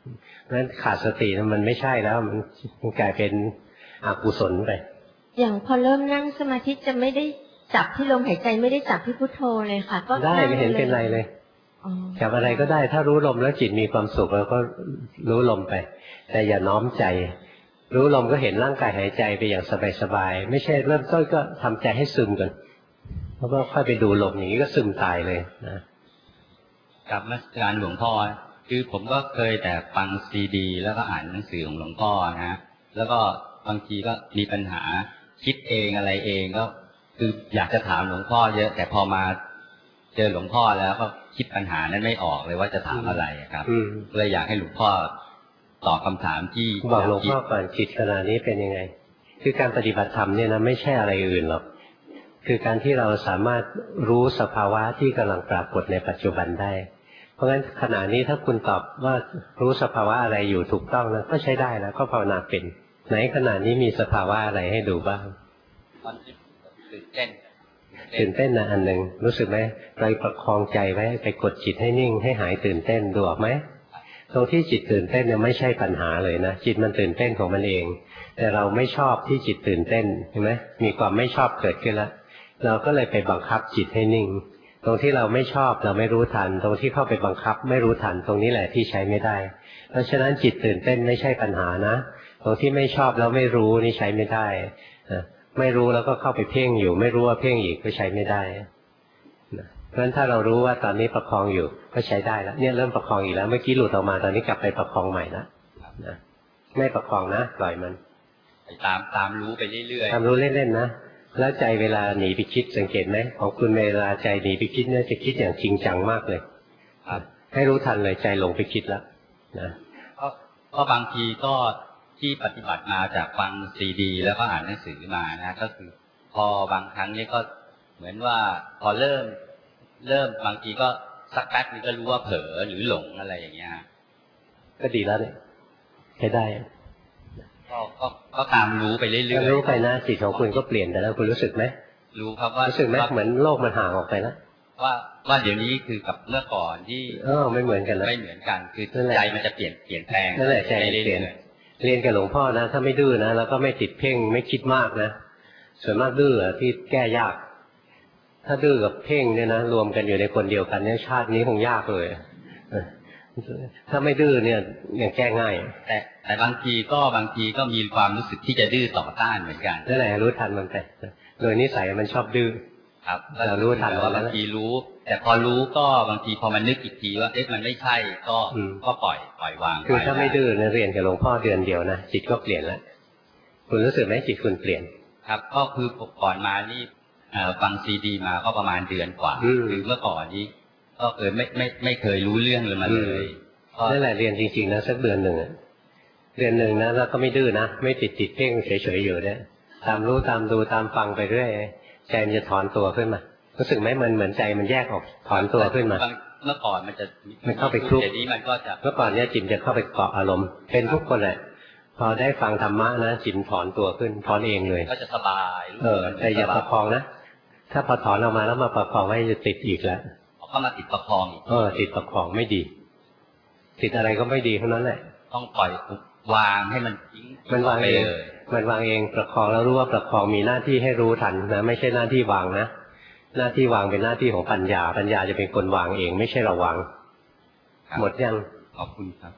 นั้นขาดสติมันไม่ใช่แล้วมันกลายเป็นอกุศลไปอย่างพอเริ่มนั่งสมาธิจะไม่ได้จับที่ลมหายใจไม่ได้จับที่พุทโธเลยค่ะก็ได้ไม่เห็นเป็นไรเลยจับอะไรก็ได้ถ้ารู้ลมแล้วจิตมีความสุขแล้วก็รู้ลมไปแต่อย่าน้อมใจรู้ลมก็เห็นร่างกายหายใจไปอย่างสบายๆไม่ใช่เริ่มต้นก็ทำใจให้ซึมก่อนแล้วก็ค่อยไปดูลมอย่างนี้ก็ซึมตายเลยนะกับนมัสการหลวงพ่อคือผมก็เคยแต่ฟังซีดีแล้วก็อ่านหนังสือของหลวงพ่อนะแล้วก็บางทีก็มีปัญหาคิดเองอะไรเองก็คืออยากจะถามหลวงพ่อเยอะแต่พอมาเจอหลวงพ่อแล้วก็คิดปัญหานั้นไม่ออกเลยว่าจะถามอะไรครับเลยอยากให้หลวงพ่อตอบคำถามที่บอกหลวงพ่อก่อนจิตขณะนี้เป็นยังไงคือการปฏิบัติธรรมเนี่ยนะไม่ใช่อะไรอื่นหรอกคือการที่เราสามารถรู้สภาวะที่กำลังปรากฏในปัจจุบันได้เพราะงั้นขณะนี้ถ้าคุณตอบว่ารู้สภาวะอะไรอยู่ถูกต้องแล้วก็ใช้ได้แล้วก็ภาวนาเป็นไหนขณะนี้มีสภาวะอะไรให้ดูบ้างตื่นเต้นนะอันหนึ่งรู้สึกไหมไปประคองใจไว้ไปกดจิตให้นิ่งให้หายตื่นเต้นดูออกไหมตรงที่จิตตื่นเต้นเนี่ยไม่ใช่ปัญหาเลยนะจิตมันตื่นเต้นของมันเองแต่เราไม่ชอบที่จิตตื่นเต้นเห็นไหมมีความไม่ชอบเกิดขึ้นแล้วเราก็เลยไปบังคับจิตให้นิ่งตรงที่เราไม่ชอบเราไม่รู้ทันตรงที่เข้าไปบังคับไม่รู้ทันตรงนี้แหละที่ใช้ไม่ได้เพราะฉะนั้นจิตตื่นเต้นไม่ใช่ปัญหานะตรงที่ไม่ชอบแล้วไม่รู้นี่ใช้ไม่ได้ไม่รู้แล้วก็เข้าไปเพ่งอยู่ไม่รู้ว่าเพ่งอีกก็ใช้ไม่ได้เพราะฉะนั้นถ้าเรารู้ว่าตอนนี้ประคองอยู่ก็ใช้ได้แล้วเนี่ยเริ่มประคองอีกแล้วเมื่อกี้หลุดออกมาตอนนี้กลับไปประคองใหม่แล้วนะไม่ประคองนะปล่อยมันตามรู้ไปเรื่อยๆตามรู้เล่นๆนะแล้วใจเวลาหนีไปคิดสังเกตไหมของคุณเวลาใจหนีไปคิดเนี่ยจะคิดอย่างจริงจังมากเลยให้รู้ทันเลยใจลงไปคิดแล้วนะก็บางทีก็ที่ปฏิบัติมาจากฟังซีดีแล้วก็อ่านหนังสือมานะก็คือพอบางครั้งนี่ก็เหมือนว่าพอเริ่มบางทีก็สักแป๊บนึงก็รู้ว่าเผลอหรือหลงอะไรอย่างเงี้ยก็ดีแล้วเนี่ยใช้ได้ก็ตามรู้ไปเรื่อยๆรู้ไปนะจิตของคุณก็เปลี่ยนแต่แล้วคุณรู้สึกไหมรู้ครับว่ารู้สึกไหมเหมือนโลกมันห่างออกไปแล้วว่าเดี๋ยวนี้คือกับเมื่อก่อนที่ไม่เหมือนกันนะไม่เหมือนกันคือใจมันจะเปลี่ยนแปลงนั่นแหละใจเปลี่ยนเรียนกับหลวงพ่อนะถ้าไม่ดื้อนะแล้วก็ไม่ติดเพ่งไม่คิดมากนะส่วนมากดื้อที่แก้ยากถ้าดื้อกับเพ่งเนี่ยนะรวมกันอยู่ในคนเดียวกันเนี่ยชาตินี้คงยากเลยถ้าไม่ดื้อเนี่ยยังแก้ง่ายแต่บางทีก็มีความรู้สึกที่จะดื้อต่อต้านเหมือนกันนั่นแหละรู้ทันมันไปโดยนิสัยมันชอบดื้อครับเรารู้ทันว่าบางทีรู้แต่พอรู้ก็บางทีพอมันนึกอีกทีว่ามันไม่ใช่ก็ปล่อยวางคือถ้าไม่ดื้อเรียนกับหลวงพ่อเดือนเดียวนะจิตก็เปลี่ยนแล้วคุณรู้สึกไหมจิตคุณเปลี่ยนครับก็คือก่อนมานี่ฟังซีดีมาก็ประมาณเดือนกว่าคือเมื่อก่อนนี้ก็ไม่เคยรู้เรื่องเลยมาเลยนั่นแหละเรียนจริงๆนะสักเดือนหนึ่งนะแล้วก็ไม่ดื้อนะไม่ติดเพ่งเฉยๆอยู่เนี่ยตามรู้ตามดูตามฟังไปเรื่อยใจมันจะถอนตัวขึ้นมารู้สึกไหมมันเหมือนใจมันแยกออกถอนตัวขึ้นมาเมื่อก่อนมันเข้าไปคลุกนี้มันก็จะเมื่อก่อนเนี่ยจิตจะเข้าไปเกาะอารมณ์เป็นทุกคนแหละพอได้ฟังธรรมะนะจิตถอนตัวขึ้นถอนเองเลยก็จะสบายแต่อย่าประคองนะถ้าพอถอนออกมาแล้วมาประคองไว้จะติดอีกแล้วก็มาติดประคองติดประคองไม่ดีติดอะไรก็ไม่ดีเท่านั้นแหละต้องปล่อยวางให้มันทิ้งมันวางเองมันวางเองประคองแล้วรู้ว่าประคองมีหน้าที่ให้รู้ทันนะไม่ใช่หน้าที่วางนะหน้าที่วางเป็นหน้าที่ของปัญญาจะเป็นคนวางเองไม่ใช่เราวางหมดยังขอบคุณครับ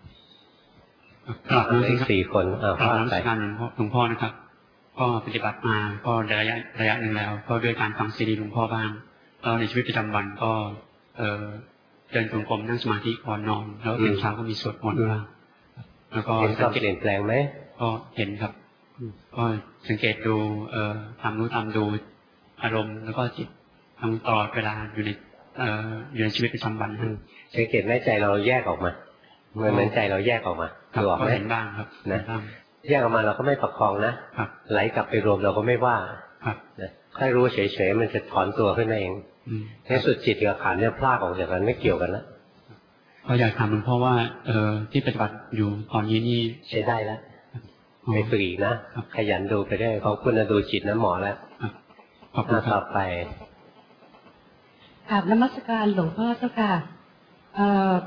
4 คนว่าไปหลวงพ่อนะครับก็ปฏิบัติมาก็ระยะหนึ่งแล้วก็ด้วยการฟังซีดีหลวงพ่อบ้างแล้วในชีวิตประจำวันก็เดินจงกรมนั่งสมาธิก่อนนอนแล้วตื่นเช้าก็มีสวดมนต์บ้างแล้วก็เห็นความเปลี่ยนแปลงไหมก็เห็นครับก็สังเกตดูตามรู้ตามดูอารมณ์แล้วก็จิตทั้งตลอดเวลาอยู่ในชีวิตประจำวันสังเกตไหมใจเราแยกออกมาเหมือนใจเราแยกออกมาดูออกไหมเห็นบ้างครับนะแยกออกมาเราก็ไม่ประคองนะไหลกลับไปรวมเราก็ไม่ว่าค่อยรู้เฉยๆมันจะถอนตัวขึ้นมาเองในสุดจิตกับขันธ์เนี่ยพลากออกจากกันไม่เกี่ยวกันแล้วก็อยากถามหลวงพ่อว่าที่ปฏิบัติอยู่ตอนนี้นี่ใช้ได้แล้วไปฝึกอีกนะขยันดูไปได้เพราะคุณดูจิตน้ำหมอแล้วต่อไปกราบนมัสการหลวงพ่อเจ้าค่ะ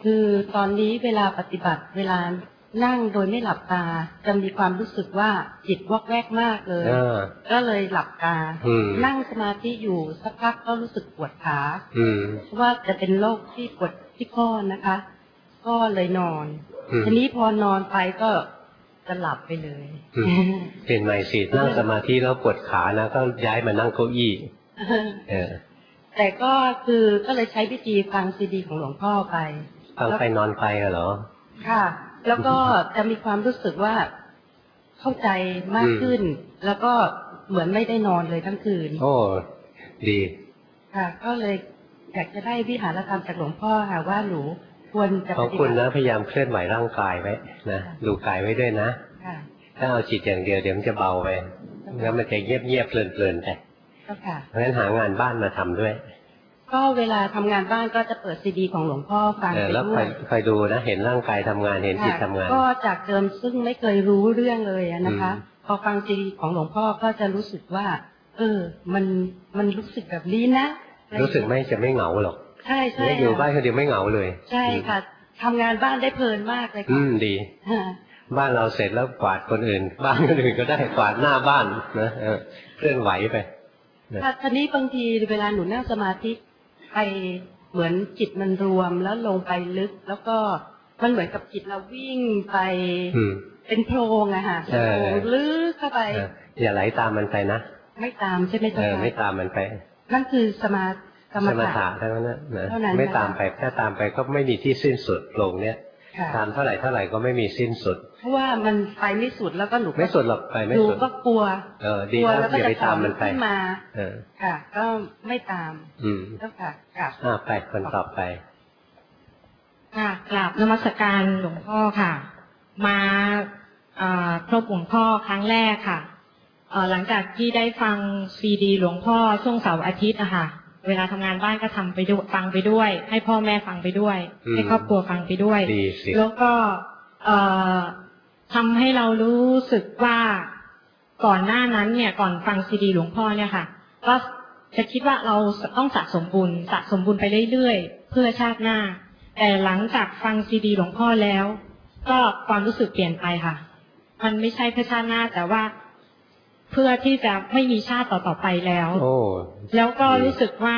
คือตอนนี้เวลาปฏิบัติเวลานั่งโดยไม่หลับตาจะมีความรู้สึกว่าจิตวอกแวกมากเลยก็เลยหลับตานั่งสมาธิอยู่สักพักก็รู้สึกปวดขาเพราะว่าจะเป็นโรคที่ปวดที่ข้อนะคะ ก็เลยนอนทีนี้พอนอนไปก็จะหลับไปเลยเปลี่ยนใหม่สินั่งสมาธิแล้วปวดขานะก็ย้ายมานั่งเก้าอี้แต่ก็คือก็เลยใช้วิธีฟังซีดีของหลวงพ่อไปฟังไปนอนไปเหรอค่ะแล้วก็จะมีความรู้สึกว่าเข้าใจมากขึ้นแล้วก็เหมือนไม่ได้นอนเลยทั้งคืนโอ้ดีค่ะก็เลยอยากจะได้วิหารธรรมจากหลวงพ่อค่ะว่าหนูควรจะของคุณนะพยายามเคลื่อนไหวร่างกายไว้นะดูกายไว้ด้วยนะถ้าเอาจิตอย่างเดียวเดี๋ยวมันจะเบาไปแล้วมันจะเงียบๆเพลินๆไปเพราะฉะนั้นหางานบ้านมาทำด้วยก็เวลาทำงานบ้านก็จะเปิดซีดีของหลวงพ่อฟังไปด้วยแล้วคอยดูนะเห็นร่างกายทำงานเห็นจิตทำงานก็จากเดิมซึ่งไม่เคยรู้เรื่องเลยนะคะพอฟังซีดีของหลวงพ่อก็จะรู้สึกว่ามันรู้สึกแบบนี้นะรู้สึกไม่จะไม่เหงาหรอกใช่ใช่อยู่บ้านคนเดียวไม่เหงาเลยใช่ค่ะทำงานบ้านได้เพลินมากเลยค่ะดีบ้านเราเสร็จแล้วกวาดคนอื่นบ้านคนอื่นก็ได้กวาดหน้าบ้านนะเคลื่อนไหวไปทีนี้บางทีเวลาหนูนั่งสมาธิไปเหมือนจิตมันรวมแล้วลงไปลึกแล้วก็มันเหมือนกับจิตเราวิ่งไปเป็นโพรงอะค่ะโพรงลึกเข้าไปอย่าไหลตามมันไปนะไม่ตามใช่ไหมจ๊ะไม่ตามมันไปนั่นคือสมาธิเท่านั้นนะไม่ตามไปแค่ตามไปก็ไม่มีที่สิ้นสุดโพรงเนี้ยตามเท่าไหร่ก็ไม่มีสิ้นสุดเพราะว่ามันไปไม่สุดแล้วก็หนูไม่สุดหรอกไปไม่สุดหนูก็กลัวดีแล้วอย่าไปตามมันไปมาค่ะก็ไม่ตามก็ค่ะกลับไปคนต่อไปค่ะกราบนมัสการหลวงพ่อค่ะมาครบหลวงพ่อครั้งแรกค่ะหลังจากที่ได้ฟังซีดีหลวงพ่อช่วงเสาร์อาทิตย์อะค่ะเวลาทำงานบ้านก็ทำไปด้วยฟังไปด้วยให้พ่อแม่ฟังไปด้วยให้ครอบครัวฟังไปด้วยแล้วก็ทำให้เรารู้สึกว่าก่อนหน้านั้นเนี่ยก่อนฟังซีดีหลวงพ่อเนี่ยค่ะก็จะคิดว่าเราต้องสะสมบุญไปเรื่อยๆเพื่อชาติหน้าแต่หลังจากฟังซีดีหลวงพ่อแล้วก็ความรู้สึกเปลี่ยนไปค่ะมันไม่ใช่เพื่อชาติหน้าแต่ว่าเพื่อที่จะไม่มีชาติต่อไปแล้วแล้วก็รู้สึกว่า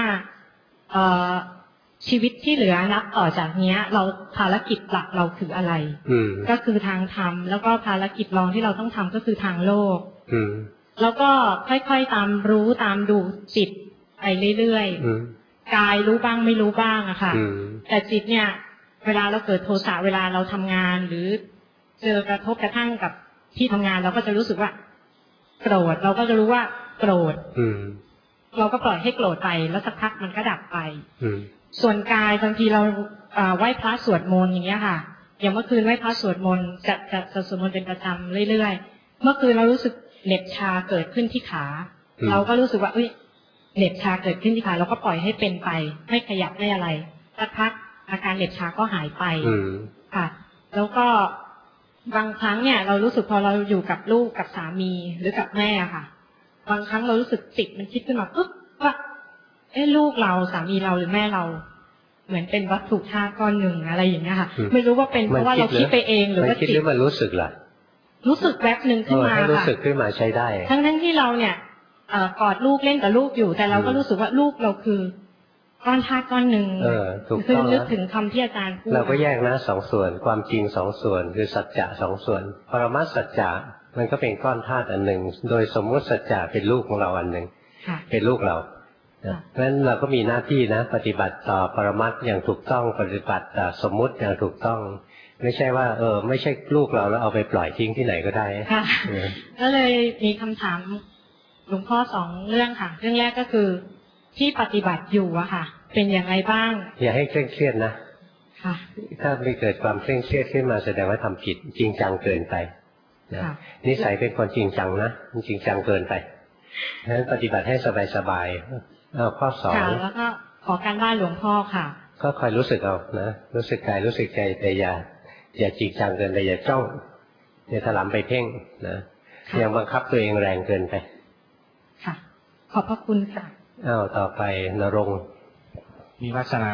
ชีวิตที่เหลือนับต่อจากนี้เราภารกิจหลักเราคืออะไรก็คือทางธรรมแล้วก็ภารกิจรองที่เราต้องทำก็คือทางโลกแล้วก็ค่อยๆตามรู้ตามดูจิตไปเรื่อยๆกายรู้บ้างไม่รู้บ้างอะค่ะแต่จิตเนี่ยเวลาเราเกิดโทสะเวลาเราทำงานหรือเจอกระทบกระทั่งกับที่ทำงานเราก็จะรู้สึกว่าโกรธเราก็จะรู้ว่าโกรธเราก็ปล่อยให้โกรธไปแล้วสักพักมันก็ดับไปส่วนกายบางทีเราไหว้พระสวดมนต์อย่างเงี้ยค่ะอย่างเมื่อคืนไหว้พระสวดมนต์จะสวดมนต์เป็นประจำเรื่อยๆเมื่อคืนเรารู้สึกเหน็บชาเกิดขึ้นที่ขาเราก็รู้สึกว่าเหน็บชาเกิดขึ้นที่ขาเราก็ปล่อยให้เป็นไปไม่ขยับไม่อะไรสักพักอาการเหน็บชาก็หายไปค่ะแล้วก็บางครั้งเนี่ยเรารู้สึกพอเราอยู่กับลูกกับสามีหรือกับแม่ค่ะบางครั้งเรารู้สึกจิตมันคิดขึ้นมาปุ๊บว่าลูกเราสามีเราหรือแม่เราเหมือนเป็นวัตถุธาตุก้อนหนึ่งอะไรอย่างเงี้ยค่ะไม่รู้ว่าเป็นเพราะว่าเราคิดไปเองหรือว่าจิตมันรู้สึกล่ะรู้สึกแวบหนึ่งขึ้นมาค่ะรู้สึกขึ้นมาใช้ได้ทั้งที่เราเนี่ยกอดลูกเล่นกับลูกอยู่แต่เราก็รู้สึกว่าลูกเราคือก้อนธาตุก้อนหนึ่งคือนึกถึงคำที่อาจารย์พูดเราก็แยกนะสองส่วนความจริงสองส่วนคือสัจจะสองส่วนปรมัตถสัจจะมันก็เป็นก้อนธาตุอันหนึ่งโดยสมมติสัจจะเป็นลูกของเราอันหนึ่งเป็นลูกเราเพราะฉะนั้นเราก็มีหน้าที่นะปฏิบัติต่อปรมัตถ์อย่างถูกต้องปฏิบัติต่อสมมุติอย่างถูกต้องไม่ใช่ว่าไม่ใช่ลูกเราแล้วเอาไปปล่อยทิ้งที่ไหนก็ได้ค่ะก็เลยมีคำถามหลวงพ่อสองเรื่องค่ะเรื่องแรกก็คือที่ปฏิบัติอยู่อะค่ะเป็นอย่างไรบ้างอย่าให้เคร่งเครียดนะค่ะถ้าไม่เกิดความเคร่งเครียดขึ้นมาแสดงว่าทำผิดจริงจังเกินไปนิสัยเป็นคนจริงจังนะจริงจังเกินไปฉะนั้นปฏิบัติให้สบายๆข้อสองแล้วก็ขอการบ้านหลวงพ่อค่ะก็คอยรู้สึกเอานะรู้สึกกายรู้สึกใจแต่อย่าจริงจังเกินไปอย่าจ้องอย่าถลำไปเพ่งนะยังบังคับตัวเองแรงเกินไปค่ะขอบพระคุณค่ะต่อไปนรงค์มีวาสนาเลยปะ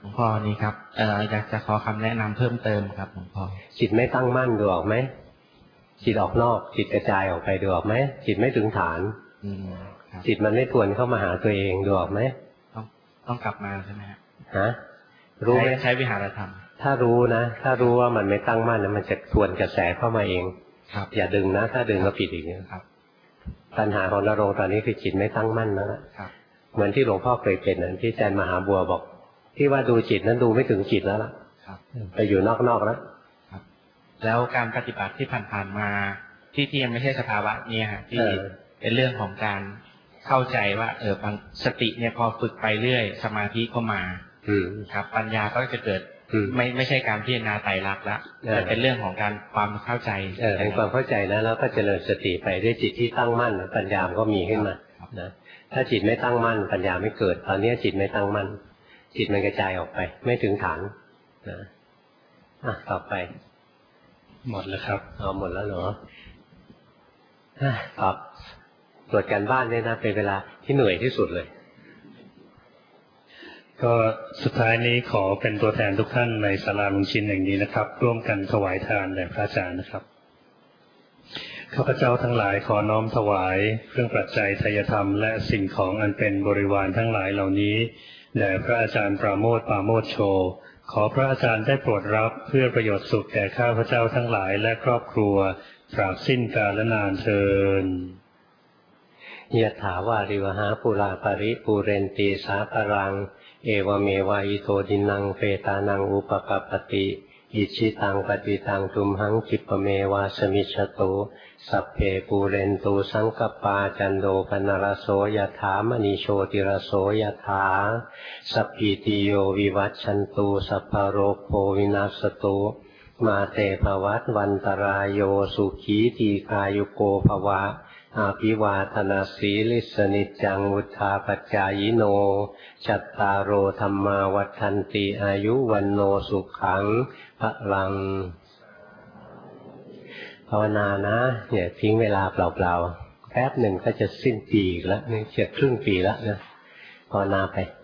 หลวงพ่อนี่ครับอยากจะขอคำแนะนำเพิ่มเติมครับหลวงพ่อจิตไม่ตั้งมั่นดูออกไหมจิตออกนอกจิตกระจายออกไปดูออกไหมจิตไม่ถึงฐานจิตมันไม่ทวนเข้ามาหาตัวเองดูออกไหมต้องกลับมาใช่ไหมฮะรู้ไหมใช้วิหารธรรมถ้ารู้นะถ้ารู้ว่ามันไม่ตั้งมั่นนะมันจะทวนกระแสเข้ามาเองครับอย่าดึงนะถ้าดึงก็ผิดอีกครับปัญหาของนรงตอนนี้คือจิตไม่ตั้งมั่นนะครับเหมือนที่หลวงพ่อเคยเป็นนั้นที่อาจารย์มหาบัวบอกที่ว่าดูจิตนั้นดูไม่ถึงจิตแล้วล่ะไปอยู่นอกๆแล้วแล้วการปฏิบัติที่ผ่านๆมาที่ยังไม่ใช่สภาวะเนี่ยที่เป็นเรื่องของการเข้าใจว่าบางสติเนี่ยพอฝึกไปเรื่อยสมาธิก็มาครับปัญญาก็จะเกิดไม่ใช่การพิจารณาไตรลักษณ์ละแต่เป็นเรื่องของการความเข้าใจเป็นความเข้าใจนะแล้วก็เจริญสติไปด้วยจิตที่ตั้งมั่นปัญญาก็มีขึ้นมานะถ้าจิตไม่ตั้งมั่นปัญญาไม่เกิดตอนนี้จิตไม่ตั้งมั่นจิตมันกระจายออกไปไม่ถึงฐานนะต่อไปหมดแล้วครับหมดแล้วเหรอตอบตรวจการบ้านเนี่ยนะเป็นเวลาที่เหนื่อยที่สุดเลยก็สุดท้ายนี้ขอเป็นตัวแทนทุกท่านในศาลาลุงชินแห่งนี้นะครับร่วมกันถวายทานแด่พระอาจารย์นะครับข้าพเจ้าทั้งหลายขอน้อมถวายเครื่องปัจจัยทายธรรมและสิ่งของอันเป็นบริวารทั้งหลายเหล่านี้แด่พระอาจารย์ปราโมทย์ปราโมทย์โชขอพระอาจารย์ได้โปรดรับเพื่อประโยชน์สุขแก่ข้าพเจ้าทั้งหลายและครอบครัวตราบสิ้นกาลนานเทอญยะถาวาริวหาปุราปริปูเรนตีสาครังเอวเมวะอิโตดินังเปตานังอุปกัปปติอิชิตังปฏิตังทุมหังคิปเมวะสมิจฉตุสัพเพปูเรนตูสังกปาจันโดปนรโสยถามณีโชติรโสยถาสัพพิติโยวิวัชชันตุสัพพโรโควินาศตุมาเตภวัตวันตรายโยสุขีทีคายุโกภวะอาภิวาทนาสีลิสนิจังวุธาปัจจายโนจัตตารโอธรรมาวัฏันติอายุวันโนสุขังพลังภาวนานะอย่าทิ้งเวลาเปล่าๆแป๊บหนึ่งก็จะสิ้นปีอีกแล้วนี่เฉียดครึ่งปีแล้วนะภาวนาไป